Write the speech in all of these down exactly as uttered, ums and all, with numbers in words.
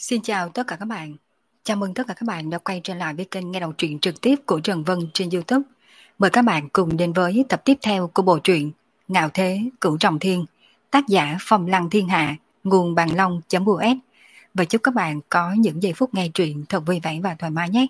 Xin chào tất cả các bạn. Chào mừng tất cả các bạn đã quay trở lại với kênh nghe đọc truyện trực tiếp của Trần Vân trên YouTube. Mời các bạn cùng đến với tập tiếp theo của bộ truyện Ngạo Thế Cửu Trọng Thiên, tác giả Phong Lăng Thiên Hạ, nguồn bằng long.us. Và chúc các bạn có những giây phút nghe truyện thật vui vẻ và thoải mái nhé.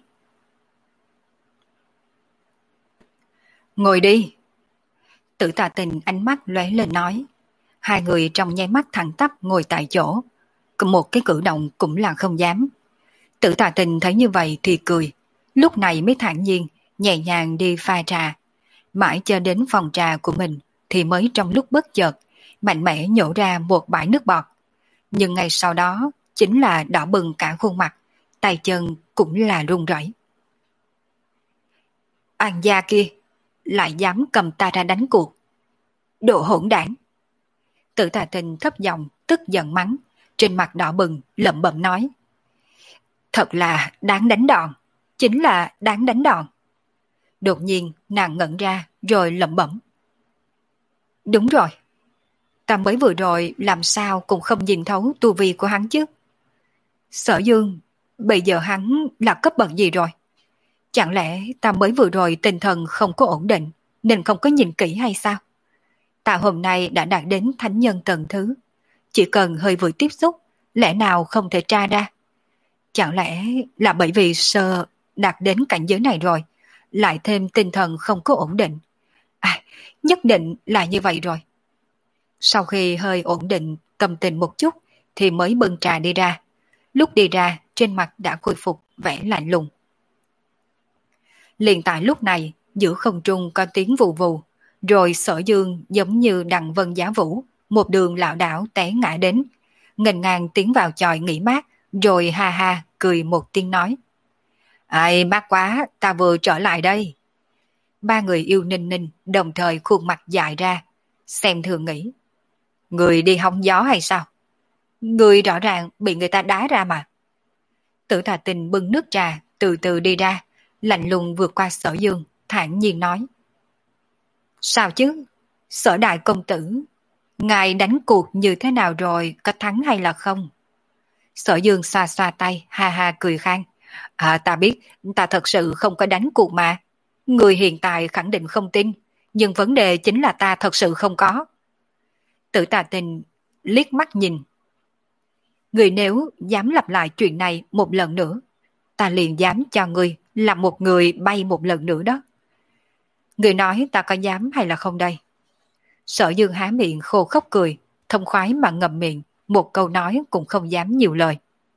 Ngồi đi. Tử Tà Tình ánh mắt lóe lên nói. Hai người trong nháy mắt thẳng tắp ngồi tại chỗ. Một cái cử động cũng là không dám. Tử Tà Tình thấy như vậy thì cười, lúc này mới thản nhiên, nhẹ nhàng đi pha trà. Mãi cho đến phòng trà của mình thì mới trong lúc bất chợt, mạnh mẽ nhổ ra một bãi nước bọt. Nhưng ngay sau đó chính là đỏ bừng cả khuôn mặt, tay chân cũng là run rẩy. An gia kia, lại dám cầm ta ra đánh cuộc. Đồ hỗn đảng. Tử Tà Tình thấp giọng tức giận mắng, trên mặt đỏ bừng lẩm bẩm nói. Thật là đáng đánh đòn, chính là đáng đánh đòn. Đột nhiên nàng ngẩn ra rồi lẩm bẩm. Đúng rồi, ta mới vừa rồi làm sao cũng không nhìn thấu tu vi của hắn chứ. Sở Dương, bây giờ hắn là cấp bậc gì rồi? Chẳng lẽ ta mới vừa rồi tinh thần không có ổn định nên không có nhìn kỹ hay sao? Ta hôm nay đã đạt đến thánh nhân tầng thứ, chỉ cần hơi vừa tiếp xúc, lẽ nào không thể tra ra? Chẳng lẽ là bởi vì sơ đạt đến cảnh giới này rồi, lại thêm tinh thần không có ổn định? À, nhất định là như vậy rồi. Sau khi hơi ổn định tâm tình một chút thì mới bưng trà đi ra. Lúc đi ra trên mặt đã khôi phục vẻ lạnh lùng. Liền tại lúc này giữa không trung có tiếng vù vù, rồi Sở Dương giống như đằng vân giá vũ, một đường lảo đảo té ngã đến, nghênh ngang tiến vào chòi nghỉ mát, rồi ha ha cười một tiếng nói. Ai mát quá, ta vừa trở lại đây. Ba người yêu Ninh Ninh đồng thời khuôn mặt dại ra, xem thường nghĩ. Người đi hóng gió hay sao? Người rõ ràng bị người ta đá ra mà. Tử Tà Tình bưng nước trà từ từ đi ra, lạnh lùng vượt qua Sở Dương, thản nhiên nói. Sao chứ? Sở đại công tử, ngài đánh cuộc như thế nào rồi, có thắng hay là không? Sở Dương xoa xoa tay, ha ha cười khan. À, ta biết, ta thật sự không có đánh cuộc mà. Người hiện tại khẳng định không tin, nhưng vấn đề chính là ta thật sự không có. Tử Tà Tình liếc mắt nhìn. Người nếu dám lặp lại chuyện này một lần nữa, ta liền dám cho người làm một người bay một lần nữa đó. Người nói ta có dám hay là không đây? Sở Dương há miệng khô khốc cười, thông khoái mà ngậm miệng, một câu nói cũng không dám nhiều lời.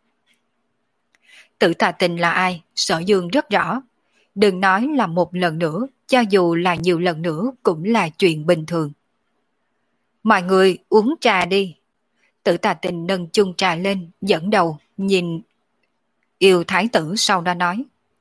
Tử Tà Tình là ai, Sở Dương rất rõ. Đừng nói là một lần nữa, cho dù là nhiều lần nữa cũng là chuyện bình thường. Mọi người uống trà đi. Tử Tà Tình nâng chung trà lên, dẫn đầu, nhìn Yêu Thái tử sau đó nói.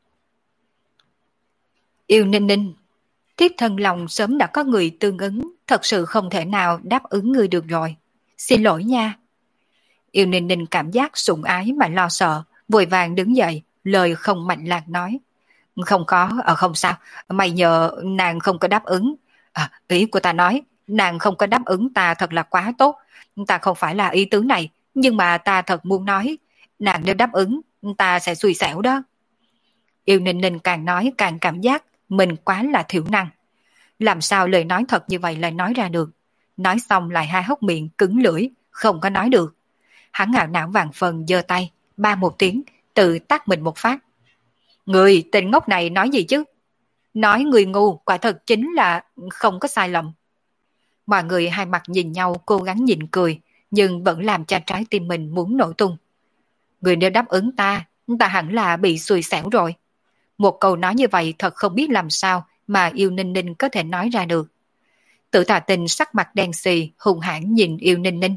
Yêu Ninh Ninh, thiếp thân lòng sớm đã có người tương ứng, thật sự không thể nào đáp ứng người được rồi. Xin lỗi nha. Yêu Ninh Ninh cảm giác sủng ái mà lo sợ, vội vàng đứng dậy, lời không mạnh lạc nói. Không có, à không sao, mày nhờ nàng không có đáp ứng. À, ý của ta nói, nàng không có đáp ứng ta thật là quá tốt. Ta không phải là ý tứ này, nhưng mà ta thật muốn nói, nàng nếu đáp ứng, ta sẽ xui xẻo đó. Yêu Ninh Ninh càng nói càng cảm giác mình quá là thiểu năng. Làm sao lời nói thật như vậy lại nói ra được? Nói xong lại hai hốc miệng cứng lưỡi, không có nói được. Hắn ngạo não vàng phần giơ tay, ba một tiếng, tự tát mình một phát. Người tên ngốc này nói gì chứ? Nói người ngu quả thật chính là không có sai lầm. Mọi người hai mặt nhìn nhau cố gắng nhịn cười, nhưng vẫn làm cho trái tim mình muốn nổ tung. Người nếu đáp ứng ta, ta hẳn là bị xui xẻo rồi. Một câu nói như vậy thật không biết làm sao mà Yêu Ninh Ninh có thể nói ra được. Tử Tà Tình sắc mặt đen xì, hung hãn nhìn Yêu Ninh Ninh.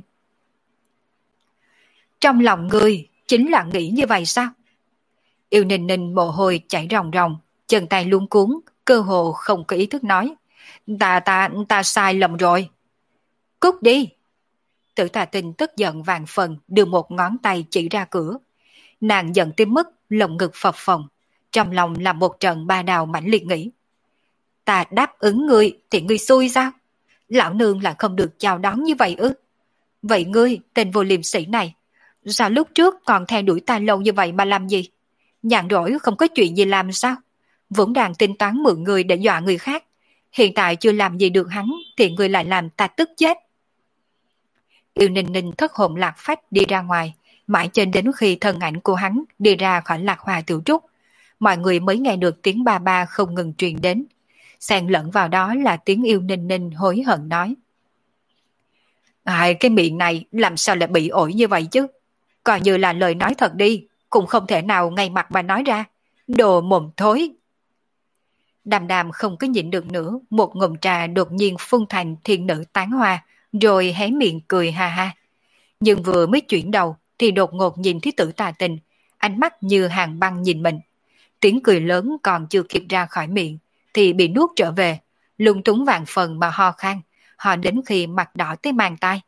Trong lòng ngươi chính là nghĩ như vậy sao? Yêu Ninh Ninh mồ hôi chảy ròng ròng, chân tay luống cuống, cơ hồ không có ý thức nói. Ta, ta, ta sai lầm rồi. Cút đi. Tử Tà Tình tức giận vàng phần đưa một ngón tay chỉ ra cửa. Nàng giận tới mức lồng ngực phập phồng, trong lòng là một trận ba đào mãnh liệt nghĩ. Ta đáp ứng ngươi thì ngươi xui sao? Lão nương lại không được chào đón như vậy ư? Vậy ngươi, tên vô liêm sĩ này, Sao lúc trước còn theo đuổi ta lâu như vậy mà làm gì? Nhàn rỗi không có chuyện gì làm sao? Vốn đang tính toán mượn người để dọa người khác. Hiện tại chưa làm gì được hắn thì người lại làm ta tức chết. Yêu Ninh Ninh thất hồn lạc phách đi ra ngoài, mãi cho đến khi thân ảnh của hắn đi ra khỏi Lạc Hoa Tiểu Trúc, mọi người mới nghe được tiếng ba ba không ngừng truyền đến. Xen lẫn vào đó là tiếng Yêu Ninh Ninh hối hận nói. Ai, cái miệng này làm sao lại bị ổi như vậy chứ? Coi như là lời nói thật đi, cũng không thể nào ngay mặt mà nói ra. Đồ mồm thối. Đàm đàm không có nhịn được nữa, một ngụm trà đột nhiên phun thành thiên nữ tán hoa, rồi hé miệng cười ha ha. Nhưng vừa mới chuyển đầu thì đột ngột nhìn thấy Tử Tà Tình, ánh mắt như hàng băng nhìn mình. Tiếng cười lớn còn chưa kịp ra khỏi miệng thì bị nuốt trở về, lung túng vàng phần mà ho khan, ho đến khi mặt đỏ tới mang tai.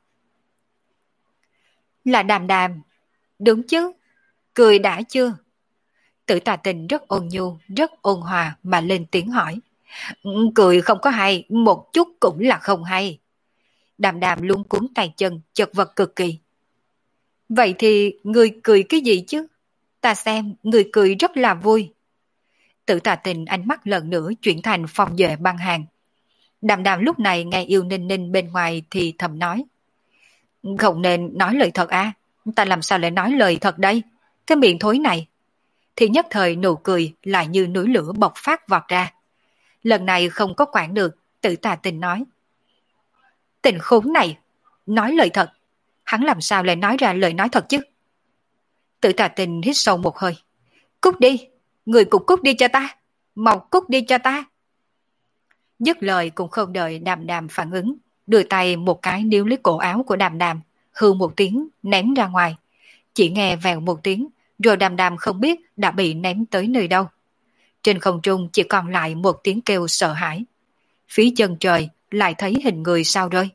Là Đàm đàm, đúng chứ, cười đã chưa? Tử Tà Tình rất ôn nhu, rất ôn hòa mà lên tiếng hỏi. Cười không có hay, một chút cũng là không hay. Đàm đàm luôn cuốn tay chân, chật vật cực kỳ. Vậy thì người cười cái gì chứ? Ta xem, người cười rất là vui. Tử Tà Tình ánh mắt lần nữa chuyển thành phong duệ băng hàng. Đàm đàm lúc này nghe Yêu Ninh Ninh bên ngoài thì thầm nói. Không nên nói lời thật à? Ta làm sao lại nói lời thật đây? Cái miệng thối này. Thì nhất thời nụ cười lại như núi lửa bộc phát vọt ra. Lần này không có quản được, Tử Tà Tình nói. Tình khốn này, nói lời thật. Hắn làm sao lại nói ra lời nói thật chứ? Tử Tà Tình hít sâu một hơi. Cút đi, người cũng cút đi cho ta. Mau cút đi cho ta. Dứt lời cũng không đợi Đàm đàm phản ứng, đưa tay một cái níu lấy cổ áo của Đàm đàm, hư một tiếng ném ra ngoài. Chỉ nghe vèo một tiếng, rồi Đàm đàm không biết đã bị ném tới nơi đâu. Trên không trung chỉ còn lại một tiếng kêu sợ hãi. Phía chân trời lại thấy hình người sao rơi.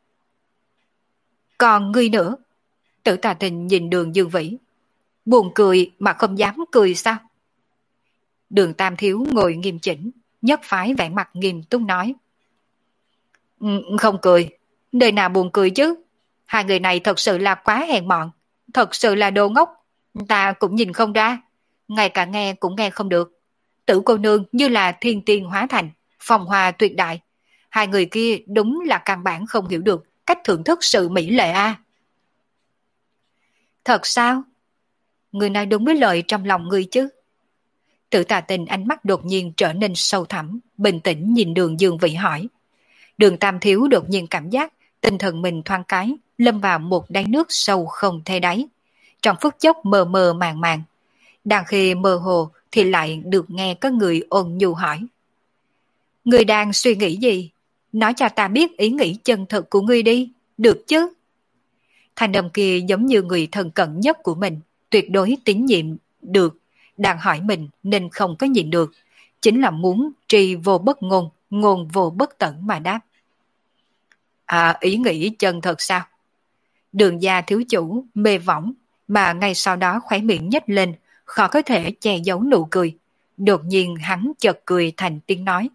Còn ngươi nữa? Tử Tà Tình nhìn Đường Dương Vĩ. Buồn cười mà không dám cười sao? Đường Tam Thiếu ngồi nghiêm chỉnh, nhất phái vẻ mặt nghiêm túc nói. Ừ, không cười, đời nào buồn cười chứ? Hai người này thật sự là quá hèn mọn, thật sự là đồ ngốc. Ta cũng nhìn không ra, ngay cả nghe cũng nghe không được. Tử cô nương như là thiên tiên hóa thành, phong hoa tuyệt đại. Hai người kia đúng là căn bản không hiểu được cách thưởng thức sự mỹ lệ a. À. Thật sao? Người nói đúng với lời trong lòng người chứ. Tử Tà Tình ánh mắt đột nhiên trở nên sâu thẳm, bình tĩnh nhìn Đường Dương Vĩ hỏi. Đường Tam Thiếu đột nhiên cảm giác tinh thần mình thoáng cái, lâm vào một đáy nước sâu không thấy đáy. Trong phút chốc mờ mờ màng màng. Đang khi mơ hồ thì lại được nghe có người ôn nhu hỏi. Người đang suy nghĩ gì? Nói cho ta biết ý nghĩ chân thực của ngươi đi, được chứ? Thanh âm kia giống như người thân cận nhất của mình, tuyệt đối tín nhiệm được, đang hỏi mình nên không có nhịn được, chính là muốn tri vô bất ngôn, ngôn vô bất tận mà đáp. À, ý nghĩ chân thật sao? Đường gia thiếu chủ mê võng, mà ngay sau đó khóe miệng nhếch lên, khó có thể che giấu nụ cười. Đột nhiên hắn chợt cười thành tiếng nói.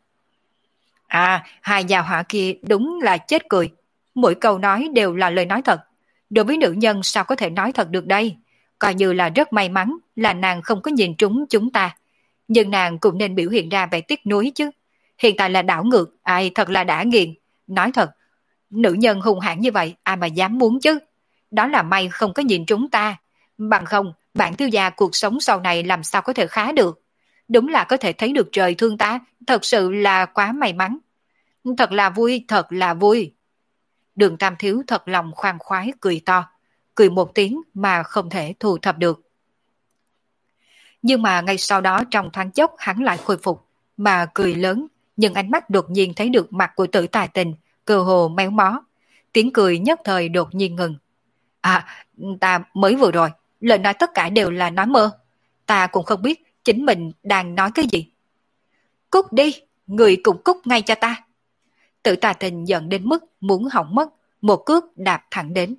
À, hai gia hỏa kia đúng là chết cười. Mỗi câu nói đều là lời nói thật. Đối với nữ nhân sao có thể nói thật được đây? Coi như là rất may mắn là nàng không có nhìn trúng chúng ta. Nhưng nàng cũng nên biểu hiện ra vẻ tiếc nuối chứ. Hiện tại là đảo ngược, ai thật là đã nghiền. Nói thật, nữ nhân hung hãn như vậy ai mà dám muốn chứ. Đó là may không có nhìn trúng ta. Bằng không, bản thiếu gia cuộc sống sau này làm sao có thể khá được. Đúng là có thể thấy được trời thương ta, thật sự là quá may mắn. Thật là vui, thật là vui. Đường Tam Thiếu thật lòng khoan khoái cười to, cười một tiếng mà không thể thu thập được. Nhưng mà ngay sau đó trong thoáng chốc hắn lại khôi phục, mà cười lớn, nhưng ánh mắt đột nhiên thấy được mặt của Tử Tài Tình, cơ hồ méo mó. Tiếng cười nhất thời đột nhiên ngừng. À, ta mới vừa rồi, lời nói tất cả đều là nói mơ. Ta cũng không biết chính mình đang nói cái gì. Cút đi, người cũng cút ngay cho ta. Tử Tà Tình giận đến mức muốn hỏng mất, một cước đạp thẳng đến.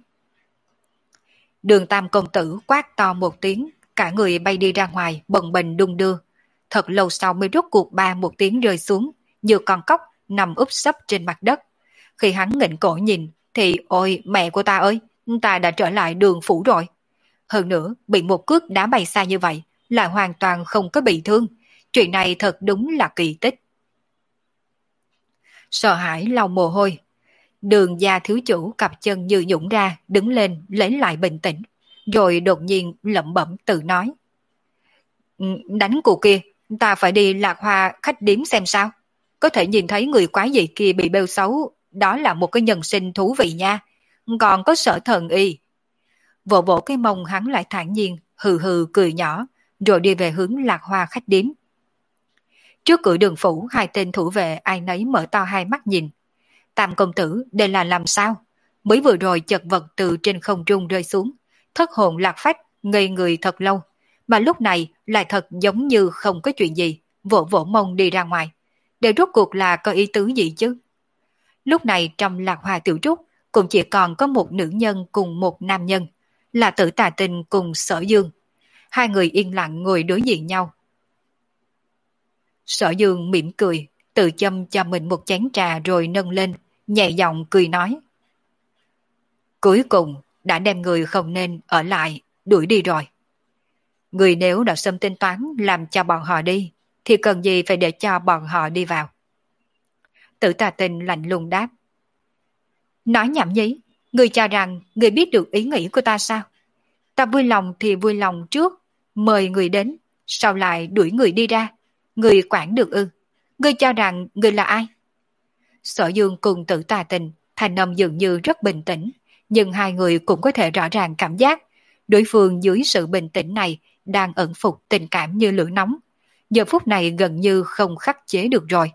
Đường Tam công tử quát to một tiếng, cả người bay đi ra ngoài, bần bềnh đung đưa. Thật lâu sau mới rút cuộc ba một tiếng rơi xuống, như con cóc nằm úp sấp trên mặt đất. Khi hắn nghỉnh cổ nhìn, thì ôi mẹ của ta ơi, ta đã trở lại Đường phủ rồi. hơn nữa bị một cước đá bay xa như vậy, lại hoàn toàn không có bị thương. Chuyện này thật đúng là kỳ tích. Sợ hãi lau mồ hôi. Đường gia thiếu chủ cặp chân như nhũn ra, đứng lên lấy lại bình tĩnh, rồi đột nhiên lẩm bẩm tự nói. "Ừ, đánh cụ kia, ta phải đi Lạc Hoa khách điếm xem sao. Có thể nhìn thấy người quái dị kia bị bêu xấu, đó là một cái nhân sinh thú vị nha. Còn có Sở Thần Y." Vỗ vỗ cái mông hắn lại thản nhiên, hừ hừ cười nhỏ, rồi đi về hướng Lạc Hoa khách điếm. Trước cửa đường phủ, hai tên thủ vệ ai nấy mở to hai mắt nhìn. Tam công tử, đây là làm sao? Mới vừa rồi chật vật từ trên không trung rơi xuống, thất hồn lạc phách, ngây người thật lâu, mà lúc này lại thật giống như không có chuyện gì, vỗ vỗ mông đi ra ngoài. Để rốt cuộc là có ý tứ gì chứ? Lúc này trong Lạc Hoa tiểu trúc cũng chỉ còn có một nữ nhân cùng một nam nhân, là Tử Tà Tinh cùng Sở Dương. Hai người yên lặng ngồi đối diện nhau. Sở Dương mỉm cười, tự châm cho mình một chén trà rồi nâng lên, nhẹ giọng cười nói. Cuối cùng đã đem người không nên ở lại, đuổi đi rồi. Người nếu đã xâm tính toán làm cho bọn họ đi, thì cần gì phải để cho bọn họ đi vào. Tử Tà Tinh lạnh lùng đáp. Nói nhảm nhí, người cho rằng người biết được ý nghĩ của ta sao? Ta vui lòng thì vui lòng trước, mời người đến, sau lại đuổi người đi ra. Người quản được ư? Người cho rằng người là ai? Sở Dương cùng Tử Tà Tinh, thành âm dường như rất bình tĩnh, nhưng hai người cũng có thể rõ ràng cảm giác đối phương dưới sự bình tĩnh này đang ẩn phục tình cảm như lửa nóng. Giờ phút này gần như không khắc chế được rồi.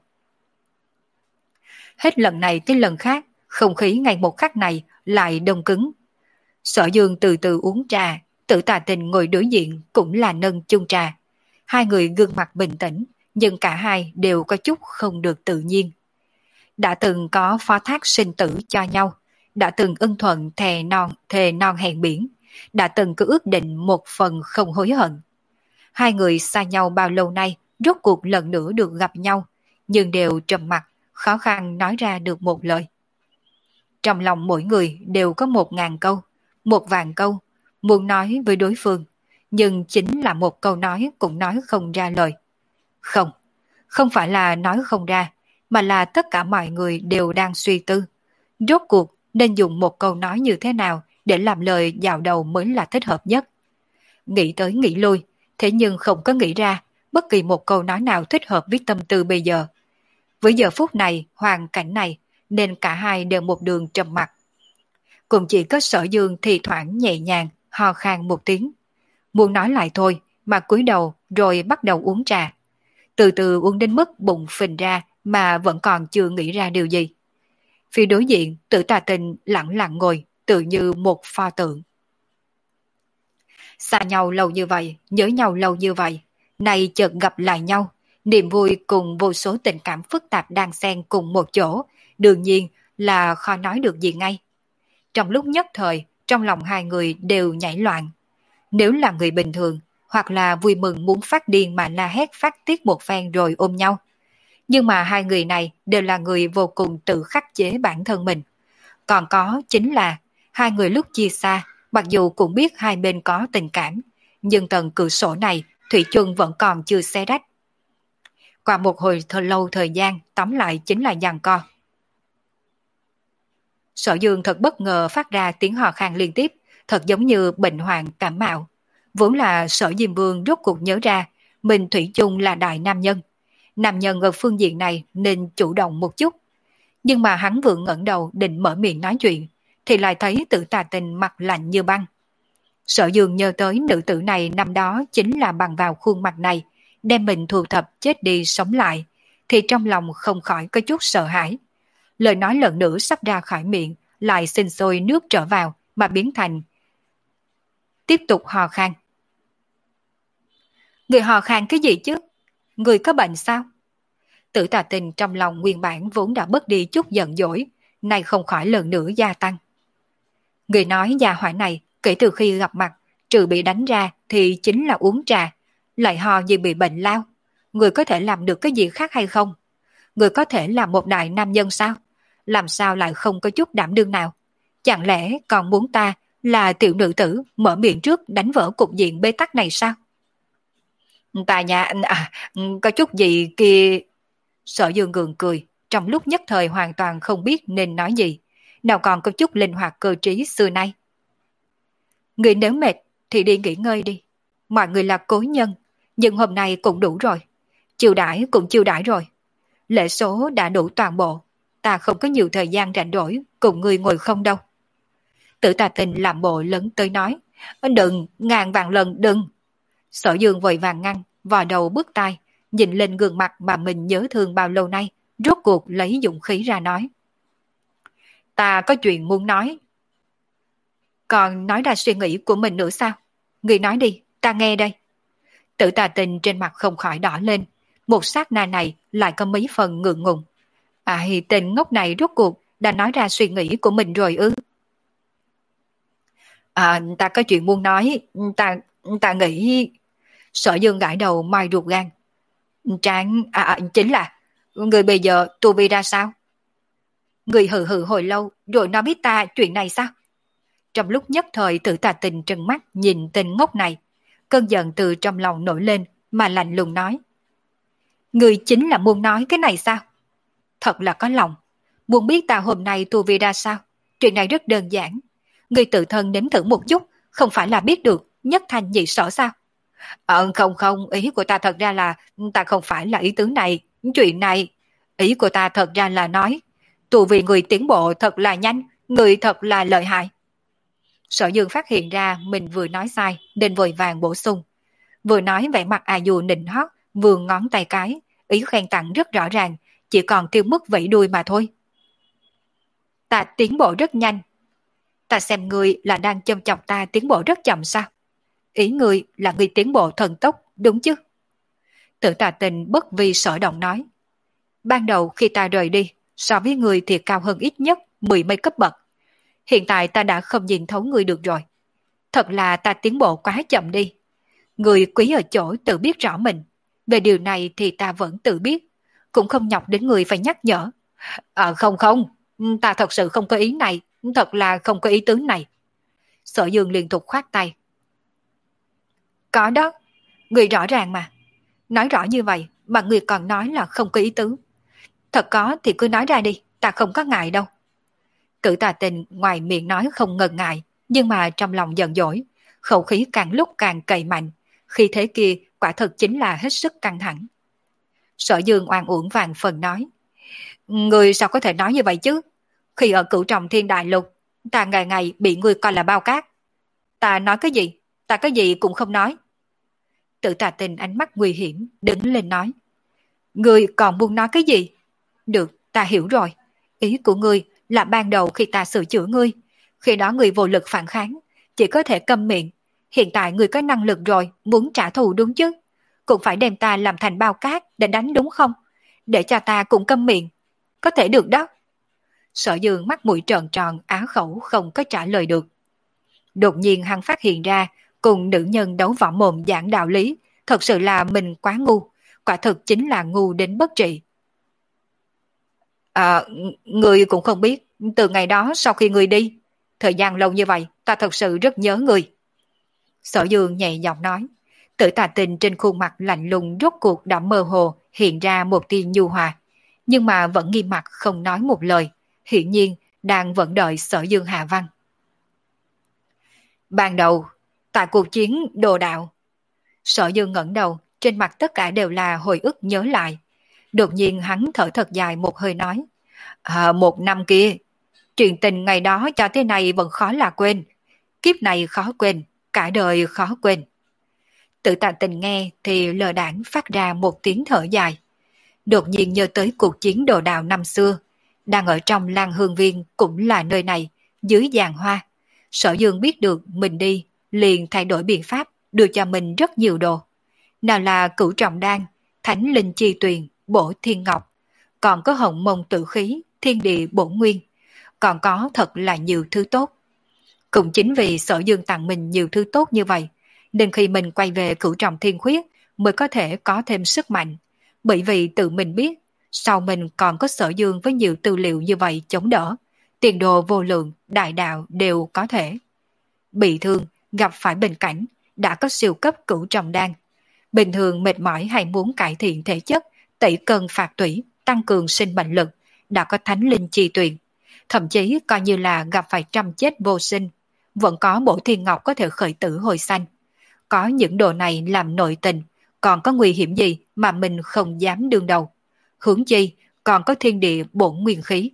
Hết lần này tới lần khác, không khí ngay một khắc này lại đông cứng. Sở Dương từ từ uống trà, Tử Tà Tinh ngồi đối diện cũng là nâng chung trà. Hai người gương mặt bình tĩnh, nhưng cả hai đều có chút không được tự nhiên. Đã từng có phó thác sinh tử cho nhau, đã từng ân thuận thề non, thề non hẹn biển, đã từng cứ ước định một phần không hối hận. Hai người xa nhau bao lâu nay, rốt cuộc lần nữa được gặp nhau, nhưng đều trầm mặc, khó khăn nói ra được một lời. Trong lòng mỗi người đều có một ngàn câu, một vạn câu, muốn nói với đối phương, nhưng chính là một câu nói cũng nói không ra lời. Không, không phải là nói không ra, mà là tất cả mọi người đều đang suy tư. Rốt cuộc nên dùng một câu nói như thế nào để làm lời dạo đầu mới là thích hợp nhất. Nghĩ tới nghĩ lui, thế nhưng không có nghĩ ra bất kỳ một câu nói nào thích hợp với tâm tư bây giờ. Với giờ phút này, hoàn cảnh này, nên cả hai đều một đường trầm mặc. Cũng chỉ có Sở Dương thì thoảng nhẹ nhàng, ho khan một tiếng. Muốn nói lại thôi, mà cúi đầu rồi bắt đầu uống trà. Từ từ uống đến mức bụng phình ra mà vẫn còn chưa nghĩ ra điều gì. Phía đối diện, Tử Tà Tinh lặng lặng ngồi, tự như một pho tượng. Xa nhau lâu như vậy, nhớ nhau lâu như vậy, nay chợt gặp lại nhau, niềm vui cùng vô số tình cảm phức tạp đang xen cùng một chỗ, đương nhiên là khó nói được gì ngay. Trong lúc nhất thời, trong lòng hai người đều nhảy loạn. Nếu là người bình thường, hoặc là vui mừng muốn phát điên mà la hét phát tiết một phen rồi ôm nhau. Nhưng mà hai người này đều là người vô cùng tự khắc chế bản thân mình. Còn có chính là hai người lúc chia xa, mặc dù cũng biết hai bên có tình cảm, nhưng tầng cửa sổ này thủy chung vẫn còn chưa xé rách. Qua một hồi thật lâu thời gian, tóm lại chính là giằng co. Sở Dương thật bất ngờ phát ra tiếng hò khan liên tiếp, thật giống như bệnh hoạn cảm mạo. Vốn là Sở Diêm Vương rốt cuộc nhớ ra, mình thủy chung là đại nam nhân. Nam nhân ở phương diện này nên chủ động một chút. Nhưng mà hắn vừa ngẩng đầu định mở miệng nói chuyện, thì lại thấy Tử Tà Tinh mặt lạnh như băng. Sở Dương nhớ tới nữ tử này năm đó chính là bằng vào khuôn mặt này, đem mình thu thập chết đi sống lại, thì trong lòng không khỏi có chút sợ hãi. Lời nói lần nữa sắp ra khỏi miệng, lại sinh sôi nước trở vào mà biến thành tiếp tục hò khan. Người hò khan cái gì chứ? Người có bệnh sao? Tử Tà Tinh trong lòng nguyên bản vốn đã bớt đi chút giận dỗi, nay không khỏi lần nữa gia tăng. Người nói gia hỏa này kể từ khi gặp mặt, trừ bị đánh ra thì chính là uống trà, lại ho như bị bệnh lao. Người có thể làm được cái gì khác hay không? Người có thể là một đại nam nhân sao? Làm sao lại không có chút đảm đương nào? Chẳng lẽ còn muốn ta Là tiểu nữ tử mở miệng trước đánh vỡ cục diện bế tắc này sao? Ta nhà anh à, có chút gì kia... Sở Dương gượng cười, trong lúc nhất thời hoàn toàn không biết nên nói gì, nào còn có chút linh hoạt cơ trí xưa nay. Người nếu mệt thì đi nghỉ ngơi đi, mọi người là cố nhân, nhưng hôm nay cũng đủ rồi, chiêu đãi cũng chiêu đãi rồi, lễ số đã đủ toàn bộ, ta không có nhiều thời gian rảnh rỗi cùng người ngồi không đâu. Tử Tà Tình làm bộ lớn tới nói, đừng, ngàn vạn lần đừng. Sở Dương vội vàng ngăn, vò đầu bước tai, nhìn lên gương mặt mà mình nhớ thương bao lâu nay, rốt cuộc lấy dũng khí ra nói. Ta có chuyện muốn nói. Còn nói ra suy nghĩ của mình nữa sao? Người nói đi, ta nghe đây. Tử Tà Tình trên mặt không khỏi đỏ lên, một sát na này lại có mấy phần ngượng ngùng. À, tên ngốc này rốt cuộc đã nói ra suy nghĩ của mình rồi ư? À, ta có chuyện muốn nói, ta ta nghĩ... Sở Dương gãi đầu mai ruột gan. Trang, à, à chính là, người bây giờ tu vi ra sao? Người hừ hừ hồi lâu rồi nói biết ta chuyện này sao? Trong lúc nhất thời Tử Tà Tình trừng mắt nhìn tên ngốc này, cơn giận từ trong lòng nổi lên mà lạnh lùng nói. Người chính là muốn nói cái này sao? Thật là có lòng, muốn biết ta hôm nay tu vi ra sao? Chuyện này rất đơn giản, người tự thân nếm thử một chút, không phải là biết được nhất thành nhị sở sao? Ờ không không, ý của ta thật ra là ta không phải là ý tứ này, chuyện này. Ý của ta thật ra là nói, tu vi người tiến bộ thật là nhanh, người thật là lợi hại. Sở Dương phát hiện ra mình vừa nói sai nên vội vàng bổ sung. Vừa nói vẻ mặt à dù nịnh hót, vừa ngón tay cái, ý khen tặng rất rõ ràng, chỉ còn tiêu mức vẫy đuôi mà thôi. Ta tiến bộ rất nhanh. Ta xem ngươi là đang châm chọc ta tiến bộ rất chậm sao? Ý ngươi là ngươi tiến bộ thần tốc, đúng chứ? Tử Tà Tình bất vi sở động nói. Ban đầu khi ta rời đi, so với ngươi thì cao hơn ít nhất mười mấy cấp bậc. Hiện tại ta đã không nhìn thấu ngươi được rồi. Thật là ta tiến bộ quá chậm đi. Ngươi quý ở chỗ tự biết rõ mình. Về điều này thì ta vẫn tự biết. Cũng không nhọc đến người phải nhắc nhở. À không không, ta thật sự không có ý này. Thật là không có ý tứ này. Sở Dương liên tục khoát tay. Có đó, người rõ ràng mà. Nói rõ như vậy mà người còn nói là không có ý tứ. Thật có thì cứ nói ra đi, ta không có ngại đâu. Tử Tà Tình ngoài miệng nói không ngần ngại, nhưng mà trong lòng giận dỗi, khẩu khí càng lúc càng cậy mạnh, khi thế kia quả thật chính là hết sức căng thẳng. Sở Dương oan uổng vàng phần nói, người sao có thể nói như vậy chứ? Khi ở Cửu Trọng Thiên Đại Lục, ta ngày ngày bị người coi là bao cát. Ta nói cái gì? Ta cái gì cũng không nói. Tử Tà Tình ánh mắt nguy hiểm, đứng lên nói, người còn muốn nói cái gì? Được, ta hiểu rồi. Ý của ngươi là ban đầu khi ta sửa chữa ngươi, khi đó ngươi vô lực phản kháng, chỉ có thể câm miệng. Hiện tại ngươi có năng lực rồi, muốn trả thù đúng chứ? Cũng phải đem ta làm thành bao cát để đánh đúng không? Để cho ta cũng câm miệng. Có thể được đó. Sở Dương mắt mũi tròn tròn, á khẩu không có trả lời được. Đột nhiên hắn phát hiện ra, cùng nữ nhân đấu võ mồm giảng đạo lý, thật sự là mình quá ngu, quả thực chính là ngu đến bất trị. À, người cũng không biết, từ ngày đó sau khi người đi, thời gian lâu như vậy, ta thật sự rất nhớ người. Sở Dương nhẹ giọng nói, Tử Tà Tình trên khuôn mặt lạnh lùng rốt cuộc đã mơ hồ hiện ra một tia nhu hòa, nhưng mà vẫn nghiêm mặt không nói một lời, hiển nhiên đang vẫn đợi Sở Dương hạ văn. Ban đầu, tại cuộc chiến đồ đạo, Sở Dương ngẩng đầu, trên mặt tất cả đều là hồi ức nhớ lại. Đột nhiên hắn thở thật dài một hơi nói, à, một năm kia, chuyện tình ngày đó cho tới nay vẫn khó là quên, kiếp này khó quên, cả đời khó quên. Tử Tà Tình nghe thì lờ đãng phát ra một tiếng thở dài. Đột nhiên nhớ tới cuộc chiến đồ đạo năm xưa, đang ở trong Lan Hương Viên cũng là nơi này, dưới giàn hoa. Sở Dương biết được mình đi, liền thay đổi biện pháp, đưa cho mình rất nhiều đồ. Nào là Cửu Trọng Đan, Thánh Linh Chi Tuyền, Bổ Thiên Ngọc, còn có Hồng Mông Tử Khí, Thiên Địa Bổ Nguyên, còn có thật là nhiều thứ tốt. Cũng chính vì Sở Dương tặng mình nhiều thứ tốt như vậy, nên khi mình quay về Cửu Trọng Thiên Khuyết mới có thể có thêm sức mạnh, bởi vì tự mình biết, sau mình còn có Sở Dương với nhiều tư liệu như vậy chống đỡ, tiền đồ vô lượng, đại đạo đều có thể. bị thương, gặp phải bệnh cảnh, đã có siêu cấp cửu trọng đan. Bình thường mệt mỏi hay muốn cải thiện thể chất, tẩy cân phạt tủy, tăng cường sinh mệnh lực, đã có thánh linh chi tuyển. Thậm chí coi như là gặp phải trăm chết vô sinh, vẫn có bổ thiên ngọc có thể khởi tử hồi sanh. Có những đồ này làm nội tình, còn có nguy hiểm gì mà mình không dám đương đầu. Hướng chi, còn có thiên địa bổn nguyên khí.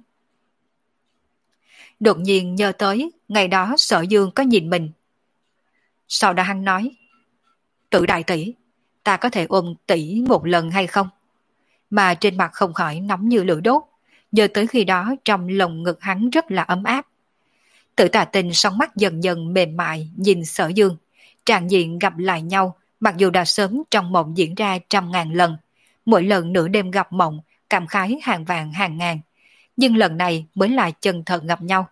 Đột nhiên nhớ tới, ngày đó Sở Dương có nhìn mình. Sau đó hắn nói, Tự đại tỷ, ta có thể ôm tỷ một lần hay không? Mà trên mặt không khỏi nóng như lửa đốt, nhớ tới khi đó trong lồng ngực hắn rất là ấm áp. Tử Tà Tinh sóng mắt dần dần mềm mại nhìn Sở Dương, tràn diện gặp lại nhau, mặc dù đã sớm trong mộng diễn ra trăm ngàn lần, mỗi lần nửa đêm gặp mộng, cảm khái hàng vàng hàng ngàn, nhưng lần này mới là chân thật gặp nhau.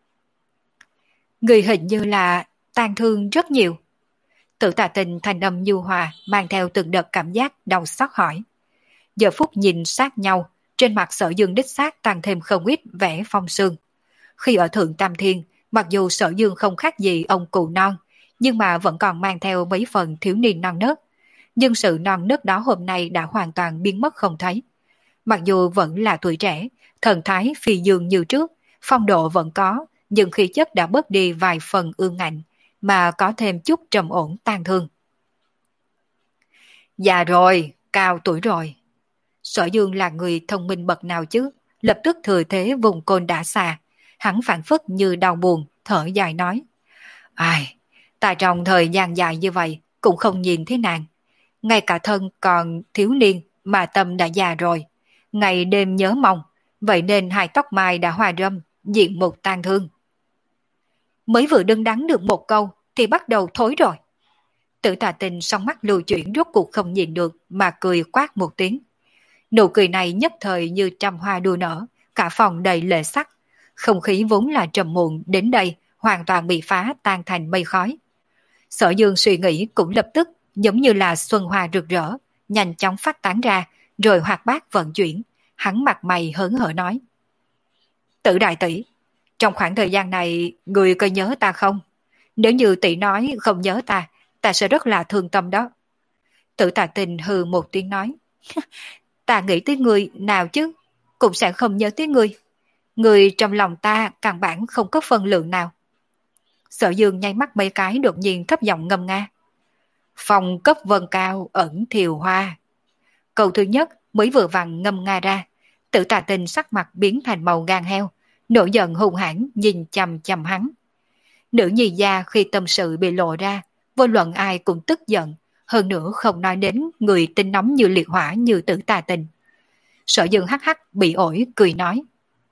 Người hình như là tang thương rất nhiều. Tử Tà Tinh thanh âm nhu hòa mang theo từng đợt cảm giác đau xót hỏi. Giờ phút nhìn sát nhau, trên mặt Sở Dương đích xác tăng thêm không ít vẻ phong sương. Khi ở Thượng Tam Thiên, mặc dù Sở Dương không khác gì ông cụ non, nhưng mà vẫn còn mang theo mấy phần thiếu niên non nớt. Nhưng sự non nớt đó hôm nay đã hoàn toàn biến mất không thấy. Mặc dù vẫn là tuổi trẻ, thần thái phi dương như trước, phong độ vẫn có, nhưng khí chất đã bớt đi vài phần ương ngạnh, mà có thêm chút trầm ổn tang thương. Già rồi, cao tuổi rồi. Sở Dương là người thông minh bậc nào chứ, lập tức thừa thế vùng côn đã xà. Hắn phản phất như đau buồn, thở dài nói. Ai, ta trong thời gian dài như vậy, cũng không nhìn thấy nàng. Ngay cả thân còn thiếu niên, mà tâm đã già rồi. Ngày đêm nhớ mong, vậy nên hai tóc mai đã hòa râm, diện một tang thương. Mới vừa đứng đắn được một câu, thì bắt đầu thối rồi. Tử Tà Tinh song mắt lưu chuyển rốt cuộc không nhìn được, mà cười quát một tiếng. Nụ cười này nhất thời như trăm hoa đua nở, cả phòng đầy lệ sắc. Không khí vốn là trầm muộn đến đây hoàn toàn bị phá tan thành mây khói. Sở Dương suy nghĩ cũng lập tức giống như là xuân hoa rực rỡ, nhanh chóng phát tán ra, rồi hoạt bát vận chuyển. Hắn mặt mày hớn hở nói. Tử đại tỷ, trong khoảng thời gian này người có nhớ ta không? Nếu như tỷ nói không nhớ ta, ta sẽ rất là thương tâm đó. Tử Tà Tinh hừ một tiếng nói. Ta nghĩ tới người nào chứ, cũng sẽ không nhớ tới người. Người trong lòng ta căn bản không có phân lượng nào. Sở Dương nháy mắt mấy cái đột nhiên thấp giọng ngâm nga. Phòng cấp vân cao ẩn thiều hoa. Câu thứ nhất mới vừa vặn ngâm nga ra, Tử Tà Tinh sắc mặt biến thành màu gan heo, nổi giận hung hãn nhìn chằm chằm hắn. Nữ nhi gia khi tâm sự bị lộ ra, vô luận ai cũng tức giận, hơn nữa không nói đến người tinh nóng như liệt hỏa như Tử Tà Tinh. Sở Dương hắc hắc bị ổi cười nói.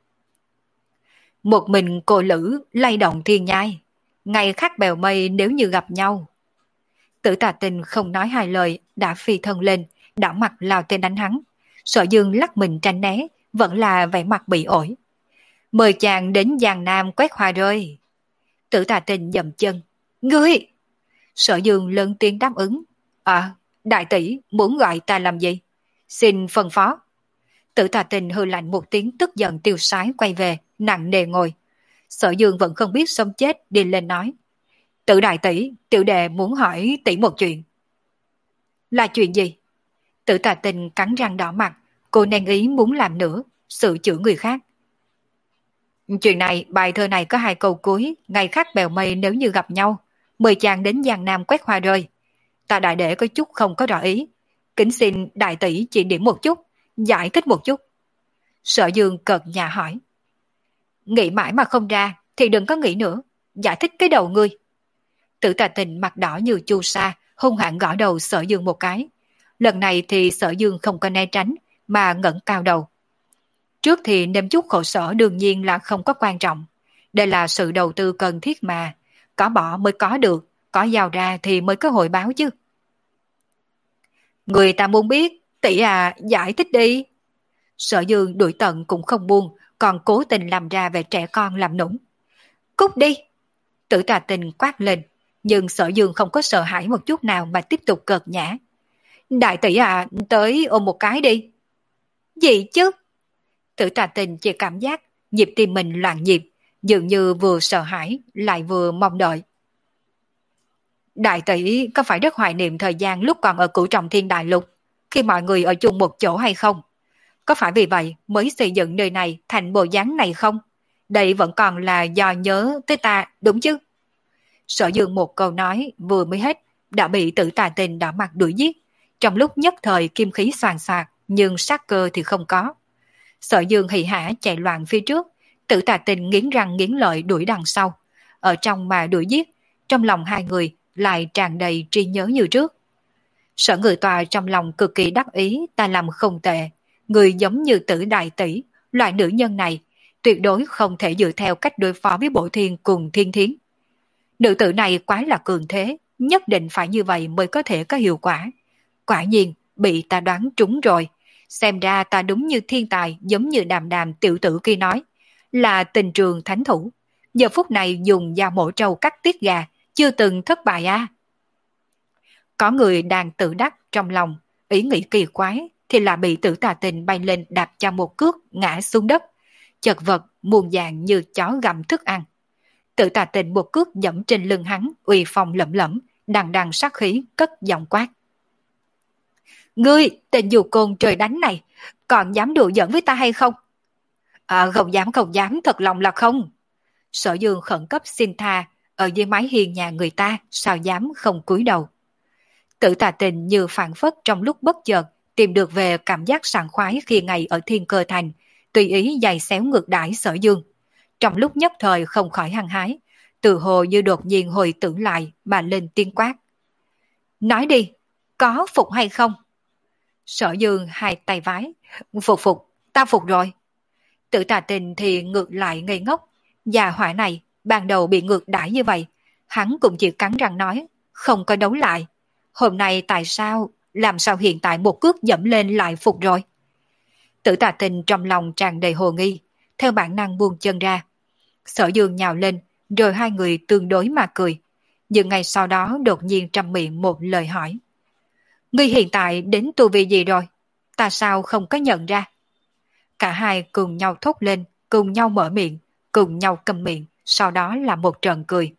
Một mình cô lữ lay động thiên nhai, ngày khác bèo mây nếu như gặp nhau. Tử Tà Tinh không nói hai lời, đã phi thân lên, đảo mặt lao tên đánh hắn. Sở Dương lắc mình tránh né, vẫn là vẻ mặt bị ổi. Mời chàng đến Giang Nam quét hoa rơi. Tử Tà Tinh dậm chân. Ngươi! Sở Dương lớn tiếng đáp ứng. À, đại tỷ muốn gọi ta làm gì? Xin phân phó. Tử Tà Tinh hư lạnh một tiếng tức giận tiêu sái quay về, nặng nề ngồi. Sở Dương vẫn không biết sống chết đi lên nói. Tử đại tỷ, tiểu đệ muốn hỏi tỷ một chuyện. Là chuyện gì? Tử Tà Tinh cắn răng đỏ mặt, cô nên ý muốn làm nữa, sự chữa người khác. Chuyện này, bài thơ này có hai câu cuối, ngày khác bèo mây nếu như gặp nhau, mời chàng đến Giang Nam quét hoa rơi. Ta đại đệ có chút không có rõ ý, kính xin đại tỷ chỉ điểm một chút, giải thích một chút. Sở Dương cợt nhà hỏi. Nghĩ mãi mà không ra, thì đừng có nghĩ nữa, giải thích cái đầu ngươi. Tử Tà Tinh mặt đỏ như chu sa, hung hãn gõ đầu Sở Dương một cái. Lần này thì Sở Dương không có né tránh, mà ngẩng cao đầu. Trước thì nếm chút khổ sở đương nhiên là không có quan trọng. Đây là sự đầu tư cần thiết mà. Có bỏ mới có được, có giao ra thì mới có hồi báo chứ. Người ta muốn biết, tỷ à, giải thích đi. Sở Dương đuổi tận cũng không buông, còn cố tình làm ra vẻ trẻ con làm nũng. Cút đi! Tử Tà Tinh quát lên, nhưng Sở Dương không có sợ hãi một chút nào mà tiếp tục cợt nhã. Đại tỷ à, tới ôm một cái đi. Gì chứ? Tử Tà Tinh chỉ cảm giác nhịp tim mình loạn nhịp, dường như vừa sợ hãi lại vừa mong đợi. Đại tỷ có phải rất hoài niệm thời gian lúc còn ở Cửu Trọng Thiên Đại Lục, khi mọi người ở chung một chỗ hay không? Có phải vì vậy mới xây dựng nơi này thành bộ dáng này không? Đây vẫn còn là do nhớ tới ta, đúng chứ? Sở Dương một câu nói vừa mới hết, đã bị Tử Tà Tình đỏ mặt đuổi giết. Trong lúc nhất thời kim khí soàn soạt, nhưng sát cơ thì không có. Sở Dương hỉ hả chạy loạn phía trước, Tử Tà Tình nghiến răng nghiến lợi đuổi đằng sau. Ở trong mà đuổi giết, trong lòng hai người lại tràn đầy trí nhớ như trước. Sở Ngự Tòa trong lòng cực kỳ đắc ý, ta làm không tệ. Người giống như Tử Đại Tỷ, loại nữ nhân này, tuyệt đối không thể dựa theo cách đối phó với Bộ Thiên cùng Thiên Thiến. Nữ tử này quá là cường thế, nhất định phải như vậy mới có thể có hiệu quả. Quả nhiên, bị ta đoán trúng rồi. Xem ra ta đúng như thiên tài, giống như Đàm Đàm tiểu tử kia nói, là tình trường thánh thủ. Giờ phút này dùng dao mổ trâu cắt tiết gà, chưa từng thất bại à. Có người đang tự đắc trong lòng, ý nghĩ kỳ quái, thì là bị Tử Tà Tình bay lên đạp cho một cước ngã xuống đất. Chật vật, muôn dạng như chó gặm thức ăn. Tử Tà Tình một cước dẫm trên lưng hắn, uy phong lẫm lẫm, đằng đằng sát khí, cất giọng quát. Ngươi, tên dù côn trời đánh này, còn dám đùa giỡn với ta hay không? À, không dám không dám, thật lòng là không. Sở Dương khẩn cấp xin tha, ở dưới mái hiên nhà người ta, sao dám không cúi đầu. Tử Tà Tình như phản phất trong lúc bất chợt, tìm được về cảm giác sảng khoái khi ngày ở Thiên Cơ Thành, tùy ý giày xéo ngược đãi Sở Dương. Trong lúc nhất thời không khỏi hăng hái, từ hồ như đột nhiên hồi tưởng lại mà lên tiếng quát. Nói đi, có phục hay không? Sở Dương hai tay vái, phục phục, ta phục rồi. Tử Tà Tình thì ngược lại ngây ngốc, già hỏa này ban đầu bị ngược đãi như vậy, hắn cũng chỉ cắn răng nói, không có đấu lại. Hôm nay tại sao, làm sao hiện tại một cước dẫm lên lại phục rồi? Tử Tà Tình trong lòng tràn đầy hồ nghi, theo bản năng buông chân ra. Sở Dương nhào lên, rồi hai người tương đối mà cười. Nhưng ngày sau đó đột nhiên trăm miệng một lời hỏi. Ngươi hiện tại đến tu vi gì rồi? Ta sao không có nhận ra? Cả hai cùng nhau thốt lên, cùng nhau mở miệng, cùng nhau câm miệng, sau đó là một trận cười.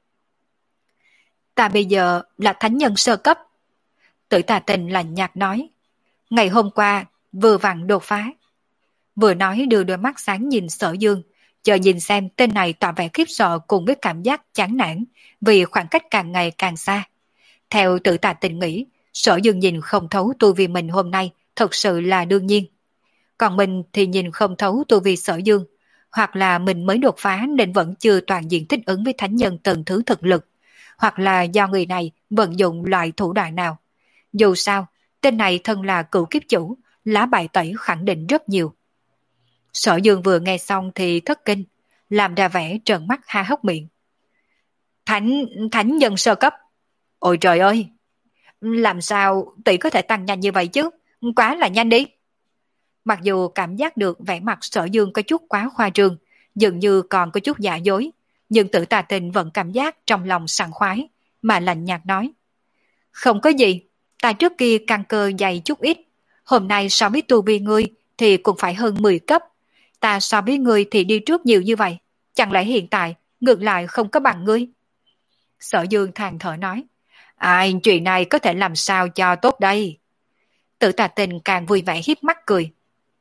Ta bây giờ là thánh nhân sơ cấp. Tử Tà Tình lạnh nhạt nói. Ngày hôm qua, vừa vặn đột phá. Vừa nói đưa đôi mắt sáng nhìn Sở Dương, chờ nhìn xem tên này tỏ vẻ khiếp sợ cùng với cảm giác chán nản, vì khoảng cách càng ngày càng xa. Theo Tử Tà Tình nghĩ, Sở Dương nhìn không thấu tu vi mình hôm nay thật sự là đương nhiên. Còn mình thì nhìn không thấu tu vi Sở Dương, hoặc là mình mới đột phá nên vẫn chưa toàn diện thích ứng với thánh nhân tầng thứ thực lực, hoặc là do người này vận dụng loại thủ đoạn nào. Dù sao, tên này thân là cựu kiếp chủ, lá bài tẩy khẳng định rất nhiều. Sở Dương vừa nghe xong thì thất kinh, làm ra vẻ trợn mắt ha hốc miệng. Thánh, thánh nhân sơ cấp. Ôi trời ơi! Làm sao tỷ có thể tăng nhanh như vậy chứ? Quá là nhanh đi! Mặc dù cảm giác được vẻ mặt Sở Dương có chút quá khoa trương, dường như còn có chút giả dối, nhưng Tử Tà Tình vẫn cảm giác trong lòng sảng khoái, mà lạnh nhạt nói. Không có gì, ta trước kia căn cơ dày chút ít, hôm nay so với tu vi ngươi thì cũng phải hơn mười cấp. Ta so với ngươi thì đi trước nhiều như vậy, chẳng lẽ hiện tại ngược lại không có bằng ngươi? Sở Dương than thở nói. Ai, chuyện này có thể làm sao cho tốt đây? Tử Tà Tình càng vui vẻ hiếp mắt cười.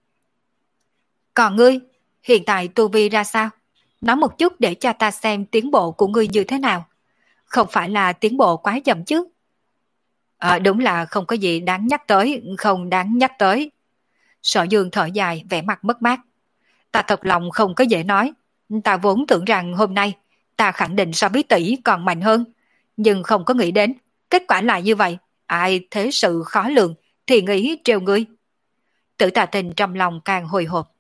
Còn ngươi, hiện tại tu vi ra sao? Nói một chút để cho ta xem tiến bộ của ngươi như thế nào. Không phải là tiến bộ quá chậm chứ? À, đúng là không có gì đáng nhắc tới, không đáng nhắc tới. Sở Dương thở dài, vẻ mặt mất mát. Ta thật lòng không có dễ nói. Ta vốn tưởng rằng hôm nay ta khẳng định so với tỷ còn mạnh hơn, nhưng không có nghĩ đến kết quả lại như vậy. Ai thế sự khó lường thì nghĩ trêu ngươi. Tử Tà Tình trong lòng càng hồi hộp.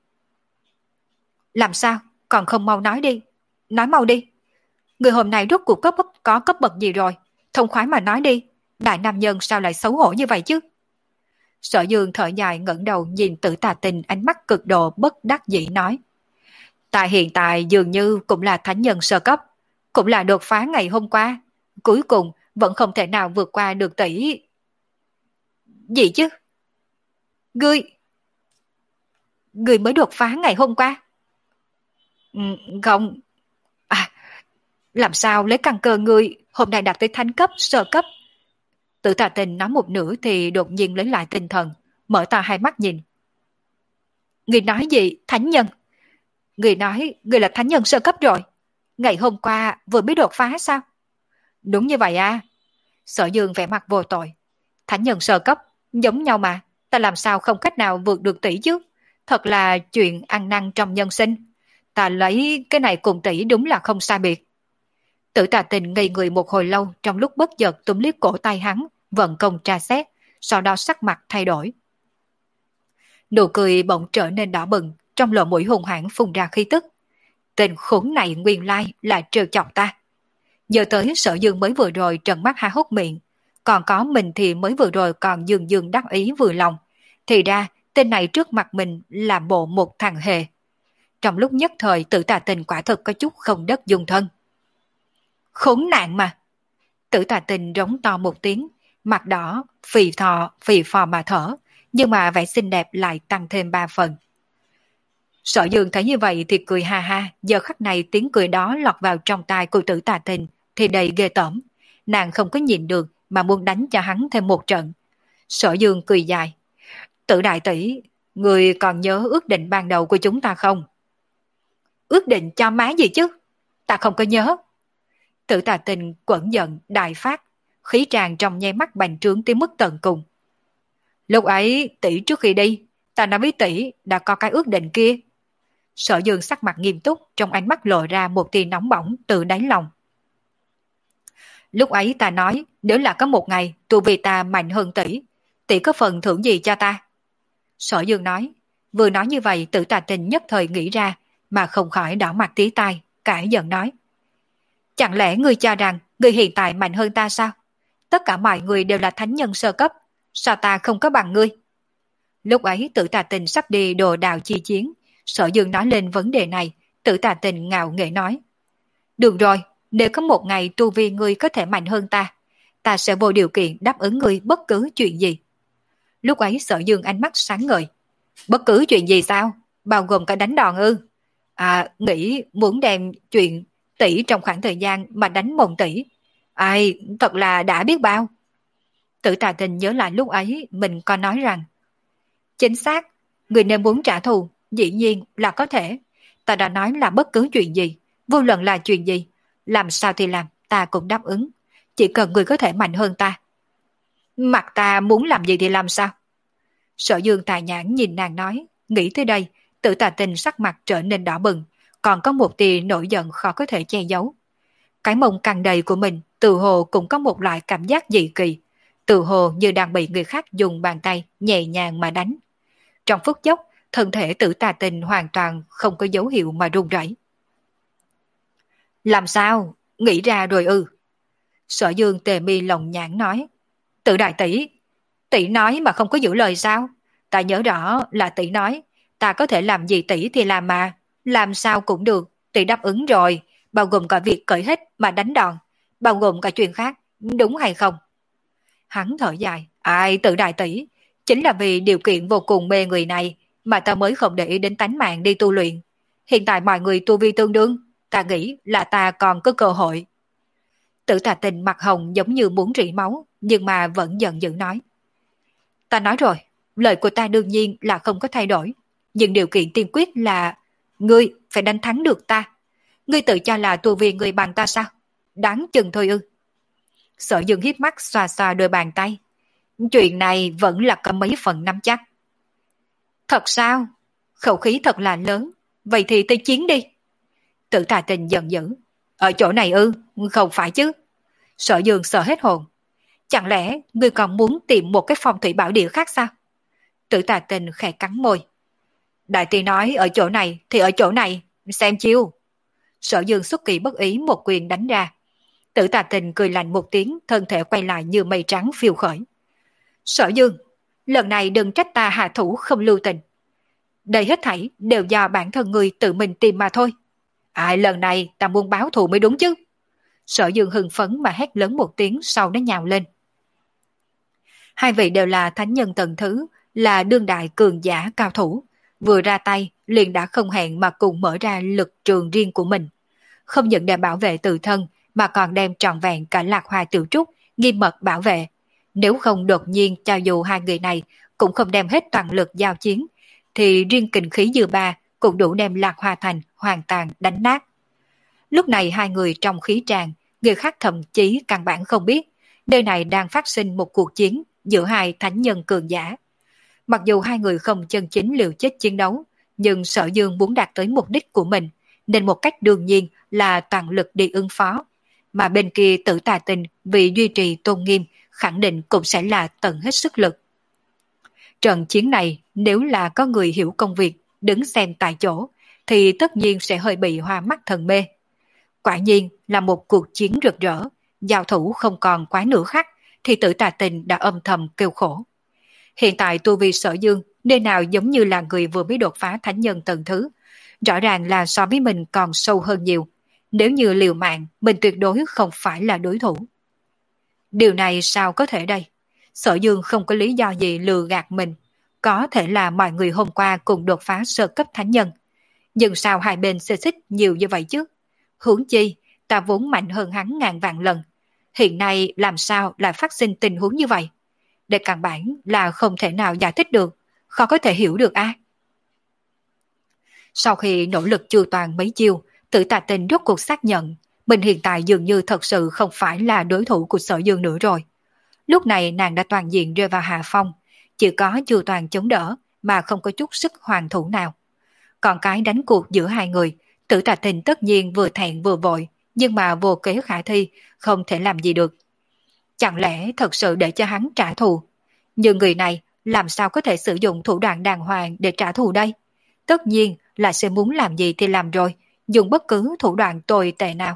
Làm sao? Còn không mau nói đi. Nói mau đi. Người hôm nay rốt cuộc cấp có cấp bậc gì rồi? Thông khoái mà nói đi. Đại nam nhân sao lại xấu hổ như vậy chứ? Sở Dương thở dài ngẩng đầu nhìn Tử Tà Tình, ánh mắt cực độ bất đắc dĩ nói. Ta hiện tại dường như cũng là thánh nhân sơ cấp, cũng là đột phá ngày hôm qua, cuối cùng vẫn không thể nào vượt qua được tỷ. Gì chứ? Ngươi, ngươi mới đột phá ngày hôm qua? Ừ, không, à, làm sao lấy căn cơ ngươi hôm nay đạt tới thánh cấp, sơ cấp. Tử Tà Tình nói một nửa thì đột nhiên lấy lại tinh thần, mở to hai mắt nhìn. Người nói gì? Thánh nhân? Người nói người là thánh nhân sơ cấp rồi. Ngày hôm qua vừa mới đột phá sao? Đúng như vậy à? Sở Dương vẻ mặt vô tội. Thánh nhân sơ cấp, giống nhau mà, ta làm sao không cách nào vượt được tỷ chứ? Thật là chuyện ăn năn trong nhân sinh. Ta lấy cái này cùng tỷ đúng là không sai biệt. Tử Tà Tình ngây người một hồi lâu, trong lúc bất chợt túm liếc cổ tay hắn, vận công tra xét, sau đó sắc mặt thay đổi. Nụ cười bỗng trở nên đỏ bừng, trong lỗ mũi hùng hãn phun ra khí tức. Tên khốn này nguyên lai là trêu chọc ta. Giờ tới Sở Dương mới vừa rồi trợn mắt há hốc miệng, còn có mình thì mới vừa rồi còn dương dương đắc ý vừa lòng. Thì ra tên này trước mặt mình là bộ một thằng hề. Trong lúc nhất thời Tử Tà Tình quả thực có chút không đất dung thân. Khốn nạn mà! Tử Tà Tình rống to một tiếng, mặt đỏ, phì thò, phì phò mà thở, nhưng mà vẻ xinh đẹp lại tăng thêm ba phần. Sở Dương thấy như vậy thì cười ha ha, giờ khắc này tiếng cười đó lọt vào trong tai của Tử Tà Tình thì đầy ghê tởm. Nàng không có nhìn được mà muốn đánh cho hắn thêm một trận. Sở Dương cười dài. Tử đại tỷ, người còn nhớ ước định ban đầu của chúng ta không? Ước định cho má gì chứ? Ta không có nhớ. Tử Tà Tình quẫn giận, đại phát, khí tràn trong nháy mắt bành trướng tới mức tận cùng. Lúc ấy tỷ trước khi đi, ta nói với tỷ đã có cái ước định kia. Sở Dương sắc mặt nghiêm túc, trong ánh mắt lộ ra một tia nóng bỏng từ đáy lòng. Lúc ấy ta nói, nếu là có một ngày tu vi ta mạnh hơn tỷ, tỷ có phần thưởng gì cho ta? Sở Dương nói, vừa nói như vậy Tử Tà Tình nhất thời nghĩ ra, mà không khỏi đỏ mặt tí tai, cãi giận nói. Chẳng lẽ ngươi cho rằng ngươi hiện tại mạnh hơn ta sao? Tất cả mọi người đều là thánh nhân sơ cấp, sao ta không có bằng ngươi? Lúc ấy Tử Tà Tình sắp đi đồ đào chi chiến, Sở Dương nói lên vấn đề này, Tử Tà Tình ngạo nghễ nói. Được rồi, nếu có một ngày tu vi ngươi có thể mạnh hơn ta, ta sẽ vô điều kiện đáp ứng ngươi bất cứ chuyện gì. Lúc ấy Sở Dương ánh mắt sáng ngời. Bất cứ chuyện gì sao? Bao gồm cả đánh đòn ư? À, nghĩ muốn đem chuyện tỷ trong khoảng thời gian mà đánh mộng tỷ. Ai, thật là đã biết bao. Tử Tà Tình nhớ lại lúc ấy mình có nói rằng chính xác, người nên muốn trả thù, dĩ nhiên là có thể. Ta đã nói là bất cứ chuyện gì, vô luận là chuyện gì, làm sao thì làm, ta cũng đáp ứng. Chỉ cần người có thể mạnh hơn ta. Mặt ta muốn làm gì thì làm sao? Sở Dương tài nhãn nhìn nàng nói, nghĩ tới đây, Tử Tà Tình sắc mặt trở nên đỏ bừng, còn có một tia nổi giận khó có thể che giấu. Cái mông căng đầy của mình, tự hồ cũng có một loại cảm giác dị kỳ, tự hồ như đang bị người khác dùng bàn tay nhẹ nhàng mà đánh. Trong phút chốc, thân thể Tử Tà Tình hoàn toàn không có dấu hiệu mà run rẩy. Làm sao? Nghĩ ra rồi ư? Sở Dương tề mi lồng nhãn nói. Tử đại tỷ, tỷ nói mà không có giữ lời sao? Ta nhớ rõ là tỷ nói, ta có thể làm gì tỷ thì làm mà, làm sao cũng được, tỷ đáp ứng rồi, bao gồm cả việc cởi hết mà đánh đòn, bao gồm cả chuyện khác, đúng hay không? Hắn thở dài, ai Tử đại tỷ, chính là vì điều kiện vô cùng mê người này mà ta mới không để ý đến tánh mạng đi tu luyện. Hiện tại mọi người tu vi tương đương, ta nghĩ là ta còn có cơ hội. Tử Tà Tình mặt hồng giống như muốn rỉ máu, nhưng mà vẫn giận dữ nói. Ta nói rồi, lời của ta đương nhiên là không có thay đổi, nhưng điều kiện tiên quyết là ngươi phải đánh thắng được ta. Ngươi tự cho là tu vi người bằng ta sao? Đáng chừng thôi ư? Sở Dương hiếp mắt xoa xoa đôi bàn tay. Chuyện này vẫn là có mấy phần nắm chắc. Thật sao? Khẩu khí thật là lớn. Vậy thì tới chiến đi. Tử Tà Tình giận dữ. Ở chỗ này ư? Không phải chứ. Sở Dương sợ hết hồn. Chẳng lẽ ngươi còn muốn tìm một cái phong thủy bảo địa khác sao? Tử Tà Tình khẽ cắn môi. Đại tỷ nói ở chỗ này thì ở chỗ này. Xem chiêu. Sở Dương xuất kỳ bất ý một quyền đánh ra. Tử Tà Tình cười lạnh một tiếng, thân thể quay lại như mây trắng phiêu khởi. Sở Dương, lần này đừng trách ta hạ thủ không lưu tình. Đây hết thảy đều do bản thân người tự mình tìm mà thôi. Ai lần này ta muốn báo thù mới đúng chứ. Sở Dương hưng phấn mà hét lớn một tiếng, sau nó nhào lên. Hai vị đều là thánh nhân tầng thứ, là đương đại cường giả cao thủ. Vừa ra tay, liền đã không hẹn mà cùng mở ra lực trường riêng của mình. Không những để bảo vệ tự thân, mà còn đem trọn vẹn cả Lạc Hoa Tiểu Trúc nghiêm mật bảo vệ. Nếu không đột nhiên cho dù hai người này cũng không đem hết toàn lực giao chiến, thì riêng kình khí dư ba cũng đủ đem Lạc Hoa Thành hoàn toàn đánh nát. Lúc này hai người trong khí tràn, người khác thậm chí căn bản không biết, nơi này đang phát sinh một cuộc chiến giữa hai thánh nhân cường giả. Mặc dù hai người không chân chính liều chết chiến đấu, nhưng Sở Dương muốn đạt tới mục đích của mình, nên một cách đương nhiên là toàn lực đi ứng phó. Mà bên kia Tử Tà Tinh vì duy trì tôn nghiêm, khẳng định cũng sẽ là tận hết sức lực. Trận chiến này nếu là có người hiểu công việc, đứng xem tại chỗ, thì tất nhiên sẽ hơi bị hoa mắt thần mê. Quả nhiên là một cuộc chiến rực rỡ, giao thủ không còn quá nửa khắc, thì Tử Tà Tinh đã âm thầm kêu khổ. Hiện tại tu vi Sở Dương nơi nào giống như là người vừa mới đột phá thánh nhân tầng thứ, rõ ràng là so với mình còn sâu hơn nhiều. Nếu như liều mạng, mình tuyệt đối không phải là đối thủ. Điều này sao có thể đây? Sở Dương không có lý do gì lừa gạt mình. Có thể là mọi người hôm qua cùng đột phá sơ cấp thánh nhân. Nhưng sao hai bên xê xích nhiều như vậy chứ? Huống chi, ta vốn mạnh hơn hắn ngàn vạn lần. Hiện nay làm sao lại phát sinh tình huống như vậy? Để căn bản là không thể nào giải thích được, khó có thể hiểu được a. Sau khi nỗ lực chu toàn mấy chiêu, Tử Tà Tinh rốt cuộc xác nhận mình hiện tại dường như thật sự không phải là đối thủ của Sở Dương nữa rồi. Lúc này nàng đã toàn diện rơi vào hạ phong, chỉ có chu toàn chống đỡ mà không có chút sức hoàn thủ nào. Còn cái đánh cuộc giữa hai người, Tử Tà Tinh tất nhiên vừa thẹn vừa vội, nhưng mà vô kế khả thi, không thể làm gì được. Chẳng lẽ thật sự để cho hắn trả thù? Nhưng người này làm sao có thể sử dụng thủ đoạn đàng hoàng để trả thù đây? Tất nhiên là sẽ muốn làm gì thì làm rồi, dùng bất cứ thủ đoạn tồi tệ nào.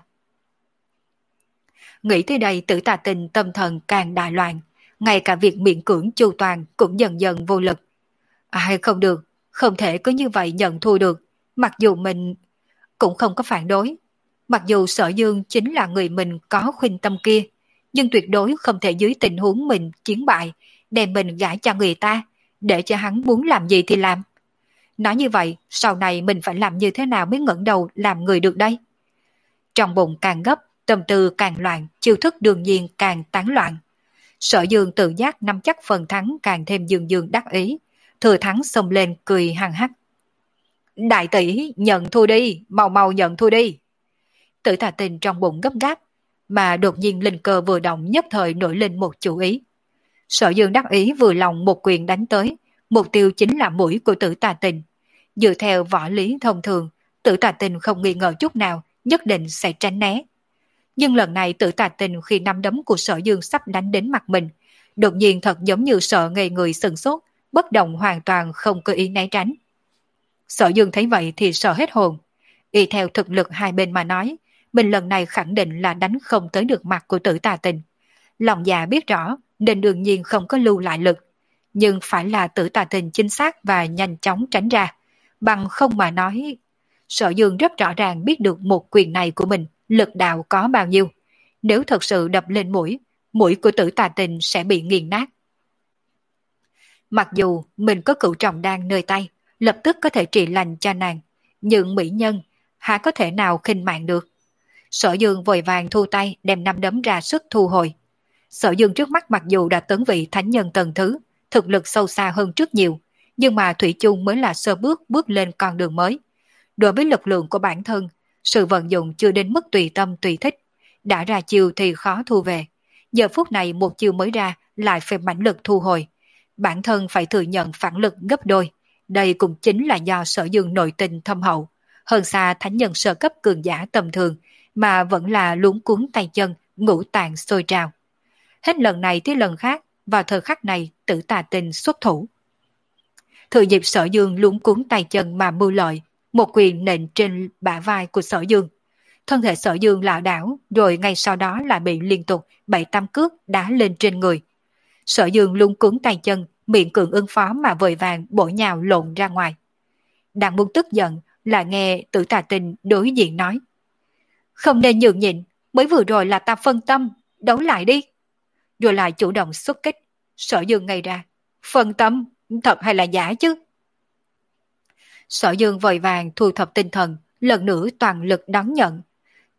Nghĩ tới đây Tử Tà Tinh tâm thần càng đại loạn, ngay cả việc miễn cưỡng chu toàn cũng dần dần vô lực. Ai không được, không thể cứ như vậy nhận thua được, mặc dù mình cũng không có phản đối. Mặc dù Sở Dương chính là người mình có khuynh tâm kia, nhưng tuyệt đối không thể dưới tình huống mình chiến bại, đem mình gả cho người ta, để cho hắn muốn làm gì thì làm. Nói như vậy, sau này mình phải làm như thế nào mới ngẩng đầu làm người được đây? Trong bụng càng gấp, tâm tư càng loạn, chiêu thức đương nhiên càng tán loạn. Sở Dương tự giác nắm chắc phần thắng càng thêm dương dương đắc ý, thừa thắng xông lên cười hăng hắc. Đại tỷ, nhận thua đi, mau mau nhận thua đi. Tử Tà Tinh trong bụng gấp gáp, mà đột nhiên linh cơ vừa động nhất thời nổi lên một chủ ý. Sở Dương đắc ý vừa lòng một quyền đánh tới, mục tiêu chính là mũi của Tử Tà Tinh. Dựa theo võ lý thông thường, Tử Tà Tinh không nghi ngờ chút nào, nhất định sẽ tránh né. Nhưng lần này Tử Tà Tinh khi nắm đấm của Sở Dương sắp đánh đến mặt mình, đột nhiên thật giống như sợ ngây người sừng sốt, bất động hoàn toàn không có ý né tránh. Sở Dương thấy vậy thì sợ hết hồn. Y theo thực lực hai bên mà nói, mình lần này khẳng định là đánh không tới được mặt của Tử Tà Tinh. Lòng dạ biết rõ nên đương nhiên không có lưu lại lực, nhưng phải là Tử Tà Tinh chính xác và nhanh chóng tránh ra, bằng không mà nói. Sở Dương rất rõ ràng biết được một quyền này của mình lực đạo có bao nhiêu. Nếu thật sự đập lên mũi, mũi của Tử Tà Tinh sẽ bị nghiền nát. Mặc dù mình có cửu trọng đan nơi tay, lập tức có thể trị lành cho nàng, nhưng mỹ nhân há có thể nào khinh mạng được. Sở Dương vội vàng thu tay đem năm đấm ra sức thu hồi. Sở Dương trước mắt mặc dù đã tấn vị thánh nhân tầng thứ, thực lực sâu xa hơn rất nhiều, nhưng mà thủy chung mới là sơ bước bước lên con đường mới. Đối với lực lượng của bản thân, sự vận dụng chưa đến mức tùy tâm tùy thích. Đã ra chiêu thì khó thu về. Giờ phút này một chiêu mới ra lại phải mãnh lực thu hồi. Bản thân phải thừa nhận phản lực gấp đôi. Đây cũng chính là do Sở Dương nội tình thâm hậu, hơn xa thánh nhân sơ cấp cường giả tầm thường, mà vẫn là luống cuốn tay chân, ngũ tạng sôi trào. Hết lần này tới lần khác, vào thời khắc này Tử Tà Tinh xuất thủ. Thừa dịp Sở Dương luống cuốn tay chân mà mưu lợi, một quyền nện trên bả vai của Sở Dương. Thân thể Sở Dương lảo đảo, rồi ngay sau đó lại bị liên tục bảy tám cước đá lên trên người. Sở Dương luống cuốn tay chân, miệng cường ứng phó mà vội vàng bổ nhào lộn ra ngoài. Đang muốn tức giận là nghe Tử Tà Tinh đối diện nói: không nên nhường nhịn, mới vừa rồi là ta phân tâm, đấu lại đi. Rồi lại chủ động xuất kích. Sở Dương ngây ra, phân tâm, thật hay là giả chứ? Sở Dương vội vàng thu thập tinh thần, lần nữa toàn lực đón nhận.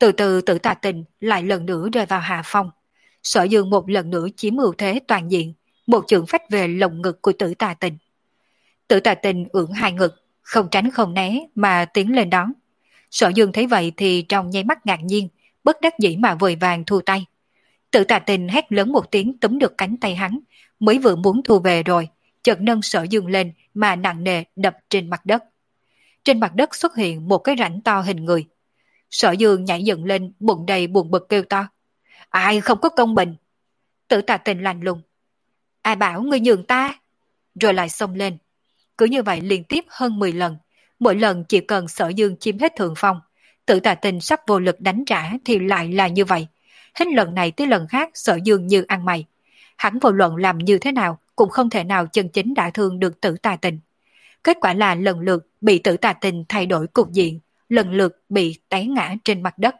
Từ từ Tử Tà Tình lại lần nữa rơi vào hạ phong. Sở Dương một lần nữa chiếm ưu thế toàn diện, một chưởng phách về lồng ngực của Tử Tà Tình. Tử Tà Tình ưỡn hai ngực, không tránh không né mà tiến lên đón. Sở Dương thấy vậy thì trong nháy mắt ngạc nhiên, bất đắc dĩ mà vội vàng thu tay. Tử Tà Tình hét lớn một tiếng túm được cánh tay hắn, mới vừa muốn thu về rồi, chợt nâng Sở Dương lên mà nặng nề đập trên mặt đất. Trên mặt đất xuất hiện một cái rãnh to hình người. Sở Dương nhảy dựng lên, bụng đầy buồn bực kêu to: Ai không có công bình? Tử Tà Tình lạnh lùng: Ai bảo ngươi nhường ta? Rồi lại xông lên. Cứ như vậy liên tiếp hơn mười lần, mỗi lần chỉ cần Sở Dương chiếm hết thượng phong, Tử Tà Tình sắp vô lực đánh trả thì lại là như vậy. Hết lần này tới lần khác Sở Dương như ăn mày. Hắn vô luận làm như thế nào cũng không thể nào chân chính đả thương được Tử Tà Tình. Kết quả là lần lượt bị Tử Tà Tình thay đổi cục diện, lần lượt bị té ngã trên mặt đất.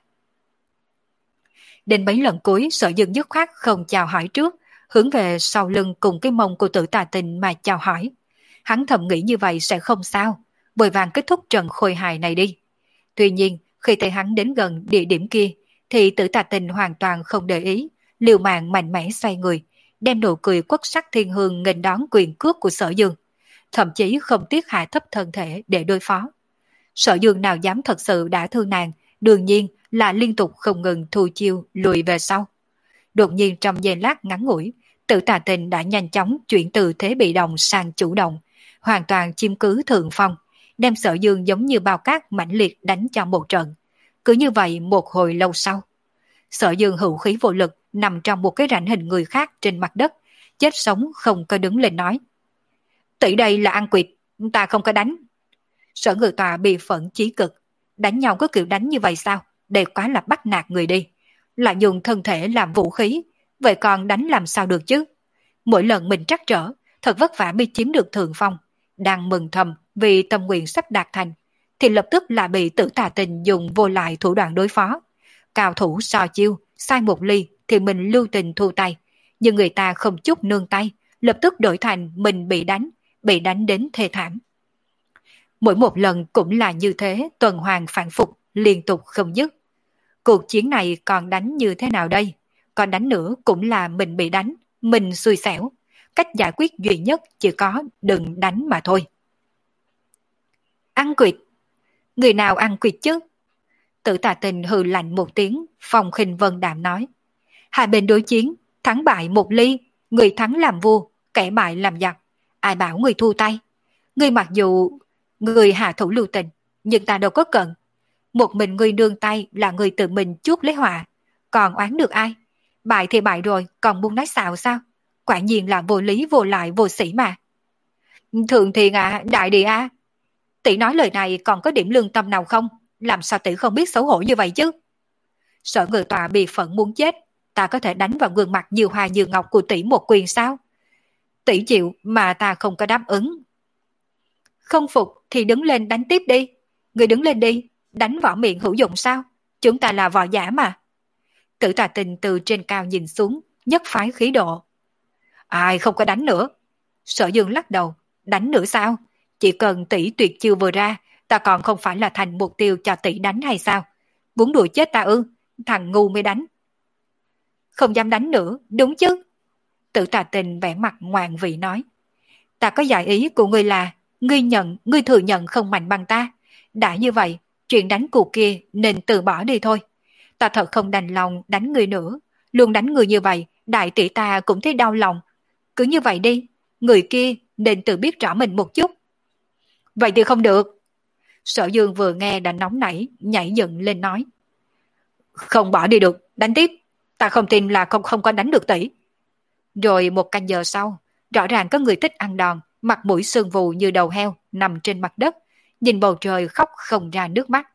Đến mấy lần cuối Sở Dương dứt khoát không chào hỏi trước, hướng về sau lưng cùng cái mông của Tử Tà Tình mà chào hỏi. Hắn thầm nghĩ như vậy sẽ không sao, vội vàng kết thúc trận khôi hài này đi. Tuy nhiên, khi thấy hắn đến gần địa điểm kia, thì Tử Tà Tình hoàn toàn không để ý, liều mạng mạnh mẽ xoay người, đem nụ cười quất sắc thiên hương nghênh đón quyền cước của Sở Dương, thậm chí không tiếc hạ thấp thân thể để đối phó. Sở Dương nào dám thật sự đả thương nàng, đương nhiên là liên tục không ngừng thu chiêu lùi về sau. Đột nhiên trong giây lát ngắn ngủi, Tử Tà Tình đã nhanh chóng chuyển từ thế bị động sang chủ động, hoàn toàn chiếm cứ thượng phong, đem Sở Dương giống như bao cát mãnh liệt đánh cho một trận. Cứ như vậy một hồi lâu sau, Sở Dương hữu khí vô lực nằm trong một cái rãnh hình người khác trên mặt đất, chết sống không có đứng lên nói: Tỷ đây là ăn quỵt, ta không có đánh. Sở Ngự Tọa bị phẫn chí cực, đánh nhau có kiểu đánh như vậy sao? Đây quá là bắt nạt người đi. Lại dùng thân thể làm vũ khí, vậy còn đánh làm sao được chứ? Mỗi lần mình trắc trở, thật vất vả mới chiếm được thượng phong, đang mừng thầm vì tâm nguyện sắp đạt thành, thì lập tức lại bị Tử Tà Tình dùng vô lại thủ đoạn đối phó. Cao thủ so chiêu, sai một ly thì mình lưu tình thu tay, nhưng người ta không chút nương tay, lập tức đổi thành mình bị đánh, bị đánh đến thê thảm. Mỗi một lần cũng là như thế, tuần hoàn phản phục, liên tục không dứt. Cuộc chiến này còn đánh như thế nào đây? Còn đánh nữa cũng là mình bị đánh, mình xui xẻo. Cách giải quyết duy nhất chỉ có đừng đánh mà thôi. Ăn quỵt? Người nào ăn quỵt chứ? Tử Tà Tình hừ lạnh một tiếng, phong khinh vân đạm nói: Hai bên đối chiến, thắng bại một ly, người thắng làm vua, kẻ bại làm giặc. Ai bảo người thu tay? Người mặc dù người hạ thủ lưu tình, nhưng ta đâu có cần. Một mình người nương tay là người tự mình chuốc lấy họa, còn oán được ai? Bại thì bại rồi, còn muốn nói xạo sao? Quả nhiên là vô lý vô lại vô sĩ mà. Thượng Thiền à, đại địa à, tỷ nói lời này còn có điểm lương tâm nào không? Làm sao tỷ không biết xấu hổ như vậy chứ? Sở Ngự Tọa bị phẫn muốn chết, ta có thể đánh vào gương mặt như hoa như ngọc của tỷ một quyền sao? Tỷ chịu mà ta không có đáp ứng. Không phục thì đứng lên đánh tiếp đi. Người đứng lên đi, đánh võ miệng hữu dụng sao? Chúng ta là võ giả mà. Tử Tà Tình từ trên cao nhìn xuống, nhất phái khí độ. Ai không có đánh nữa? Sở Dương lắc đầu, đánh nữa sao? Chỉ cần tỷ tuyệt chiêu vừa ra, ta còn không phải là thành mục tiêu cho tỷ đánh hay sao? Muốn đuổi chết ta ư? Thằng ngu mới đánh. Không dám đánh nữa, đúng chứ? Tử Tà Tình vẻ mặt ngoạn vị nói. Ta có giải ý của ngươi là, ngươi nhận, ngươi thừa nhận không mạnh bằng ta. Đã như vậy, chuyện đánh cuộc kia nên từ bỏ đi thôi. Ta thật không đành lòng đánh ngươi nữa. Luôn đánh người như vậy, đại tỷ ta cũng thấy đau lòng. Cứ như vậy đi, người kia nên tự biết rõ mình một chút. Vậy thì không được. Sở Dương vừa nghe đã nóng nảy, nhảy dựng lên nói. Không bỏ đi được, đánh tiếp. Ta không tin là không không có đánh được tỷ. Rồi một canh giờ sau, rõ ràng có người thích ăn đòn, mặt mũi sương vù như đầu heo, nằm trên mặt đất, nhìn bầu trời khóc không ra nước mắt.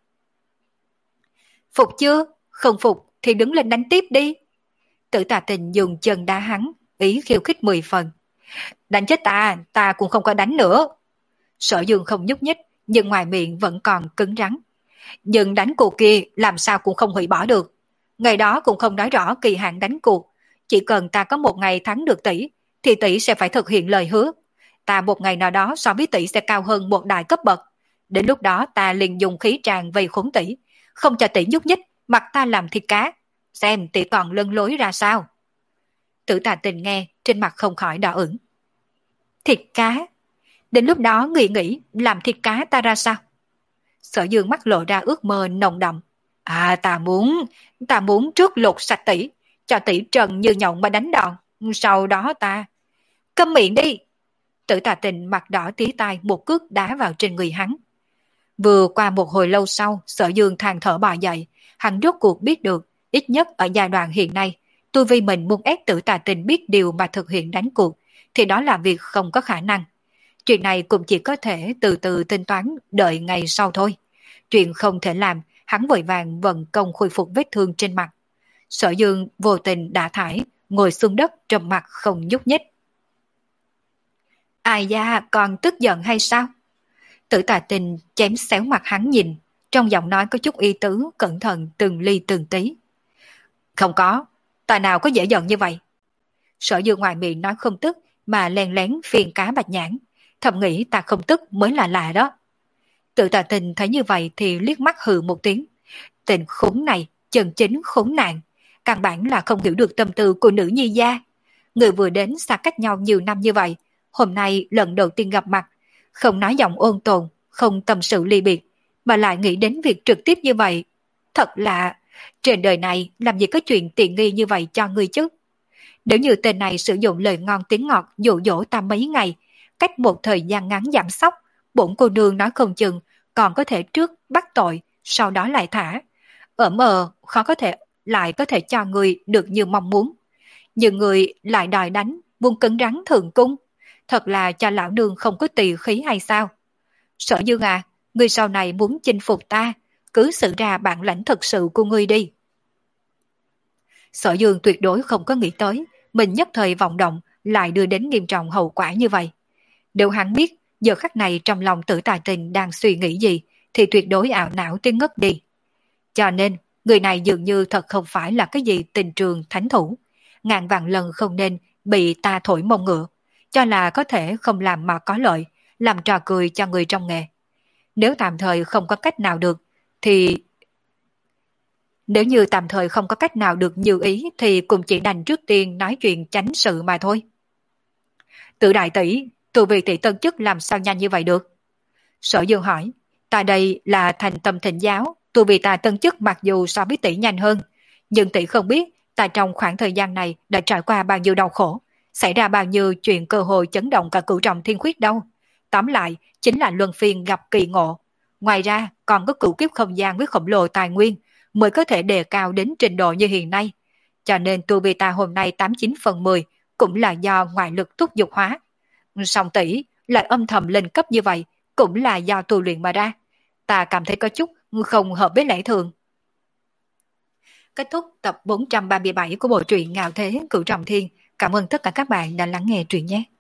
Phục chưa? Không phục thì đứng lên đánh tiếp đi. Tử Tà Tình dùng chân đá hắn, ý khiêu khích mười phần. Đánh chết ta, ta cũng không có đánh nữa. Sở Dương không nhúc nhích, nhưng ngoài miệng vẫn còn cứng rắn. Nhưng đánh cuộc kia làm sao cũng không hủy bỏ được. Ngày đó cũng không nói rõ kỳ hạn đánh cuộc. Chỉ cần ta có một ngày thắng được tỷ, thì tỷ sẽ phải thực hiện lời hứa. Ta một ngày nào đó so với tỷ sẽ cao hơn một đại cấp bậc. Đến lúc đó ta liền dùng khí tràng vây khốn tỷ, không cho tỷ nhúc nhích, mặt ta làm thịt cá, xem tỷ còn lân lối ra sao. Tử Tà Tình nghe, trên mặt không khỏi đỏ ửng. Thịt cá? Đến lúc đó nghĩ nghĩ làm thịt cá ta ra sao? Sở Dương mắt lộ ra ước mơ nồng đậm. À ta muốn, ta muốn trước lột sạch tỷ, cho tỷ trần như nhộng mà đánh đòn. Sau đó ta... Câm miệng đi! Tử Tà Tình mặt đỏ tía tai một cước đá vào trên người hắn. Vừa qua một hồi lâu sau, Sở Dương than thở bò dậy, hắn rốt cuộc biết được, ít nhất ở giai đoạn hiện nay, tôi vì mình muốn ép Tử Tà Tình biết điều mà thực hiện đánh cuộc, thì đó là việc không có khả năng. Chuyện này cũng chỉ có thể từ từ tính toán đợi ngày sau thôi. Chuyện không thể làm, hắn vội vàng vận công khôi phục vết thương trên mặt. Sở Dương vô tình đả thải, ngồi xuống đất trầm mặt không nhúc nhích. Ai da, còn tức giận hay sao? Tử Tà Tình chém xéo mặt hắn nhìn, trong giọng nói có chút ý tứ, cẩn thận từng ly từng tí. Không có, ta nào có dễ giận như vậy. Sở Dương ngoài miệng nói không tức, mà len lén phiền cá bạch nhãn, thầm nghĩ ta không tức mới là lạ đó. Tử Tà Tình thấy như vậy thì liếc mắt hừ một tiếng. Tình khốn này, chân chính khốn nạn, căn bản là không hiểu được tâm tư của nữ nhi gia. Người vừa đến xa cách nhau nhiều năm như vậy, hôm nay lần đầu tiên gặp mặt, không nói giọng ôn tồn, không tâm sự ly biệt, mà lại nghĩ đến việc trực tiếp như vậy. Thật là, trên đời này làm gì có chuyện tiện nghi như vậy cho người chứ. Nếu như tên này sử dụng lời ngon tiếng ngọt dụ dỗ ta mấy ngày, cách một thời gian ngắn giảm sóc, bổn cô nương nói không chừng còn có thể trước bắt tội, sau đó lại thả. Ở mờ khó có thể lại có thể cho người được như mong muốn. Nhưng người lại đòi đánh, buông cứng rắn thường cung. Thật là cho lão nương không có tỳ khí hay sao? Sở Dương à, người sau này muốn chinh phục ta, cứ xử ra bản lãnh thực sự của ngươi đi. Sở Dương tuyệt đối không có nghĩ tới, mình nhất thời vọng động lại đưa đến nghiêm trọng hậu quả như vậy. Nếu hắn biết giờ khắc này trong lòng Tử Tà Tình đang suy nghĩ gì, thì tuyệt đối ảo não tới ngất đi. Cho nên, người này dường như thật không phải là cái gì tình trường thánh thủ. Ngàn vạn lần không nên bị ta thổi mông ngựa, cho là có thể không làm mà có lợi, làm trò cười cho người trong nghề. Nếu tạm thời không có cách nào được, thì... Nếu như tạm thời không có cách nào được như ý, thì cũng chỉ đành trước tiên nói chuyện tránh sự mà thôi. Tự đại tỷ, tu vi tỷ tân chức làm sao nhanh như vậy được? Sở Dương hỏi, ta đây là thành tâm thịnh giáo, tu vi ta tân chức mặc dù so với tỷ nhanh hơn, nhưng tỷ không biết ta trong khoảng thời gian này đã trải qua bao nhiêu đau khổ, xảy ra bao nhiêu chuyện cơ hội chấn động cả cửu trọng thiên khuyết đâu. Tóm lại, chính là luân phiên gặp kỳ ngộ. Ngoài ra, còn có cửu kiếp không gian với khổng lồ tài nguyên, mới có thể đề cao đến trình độ như hiện nay. Cho nên tu vi ta hôm nay tám chín phần mười cũng là do ngoại lực thúc dục hóa. Song tỷ lại âm thầm lên cấp như vậy cũng là do tu luyện mà ra. Ta cảm thấy có chút không hợp với lẽ thường. Kết thúc tập bốn trăm ba mươi bảy của bộ truyện Ngạo Thế Cửu Trọng Thiên. Cảm ơn tất cả các bạn đã lắng nghe truyện nhé.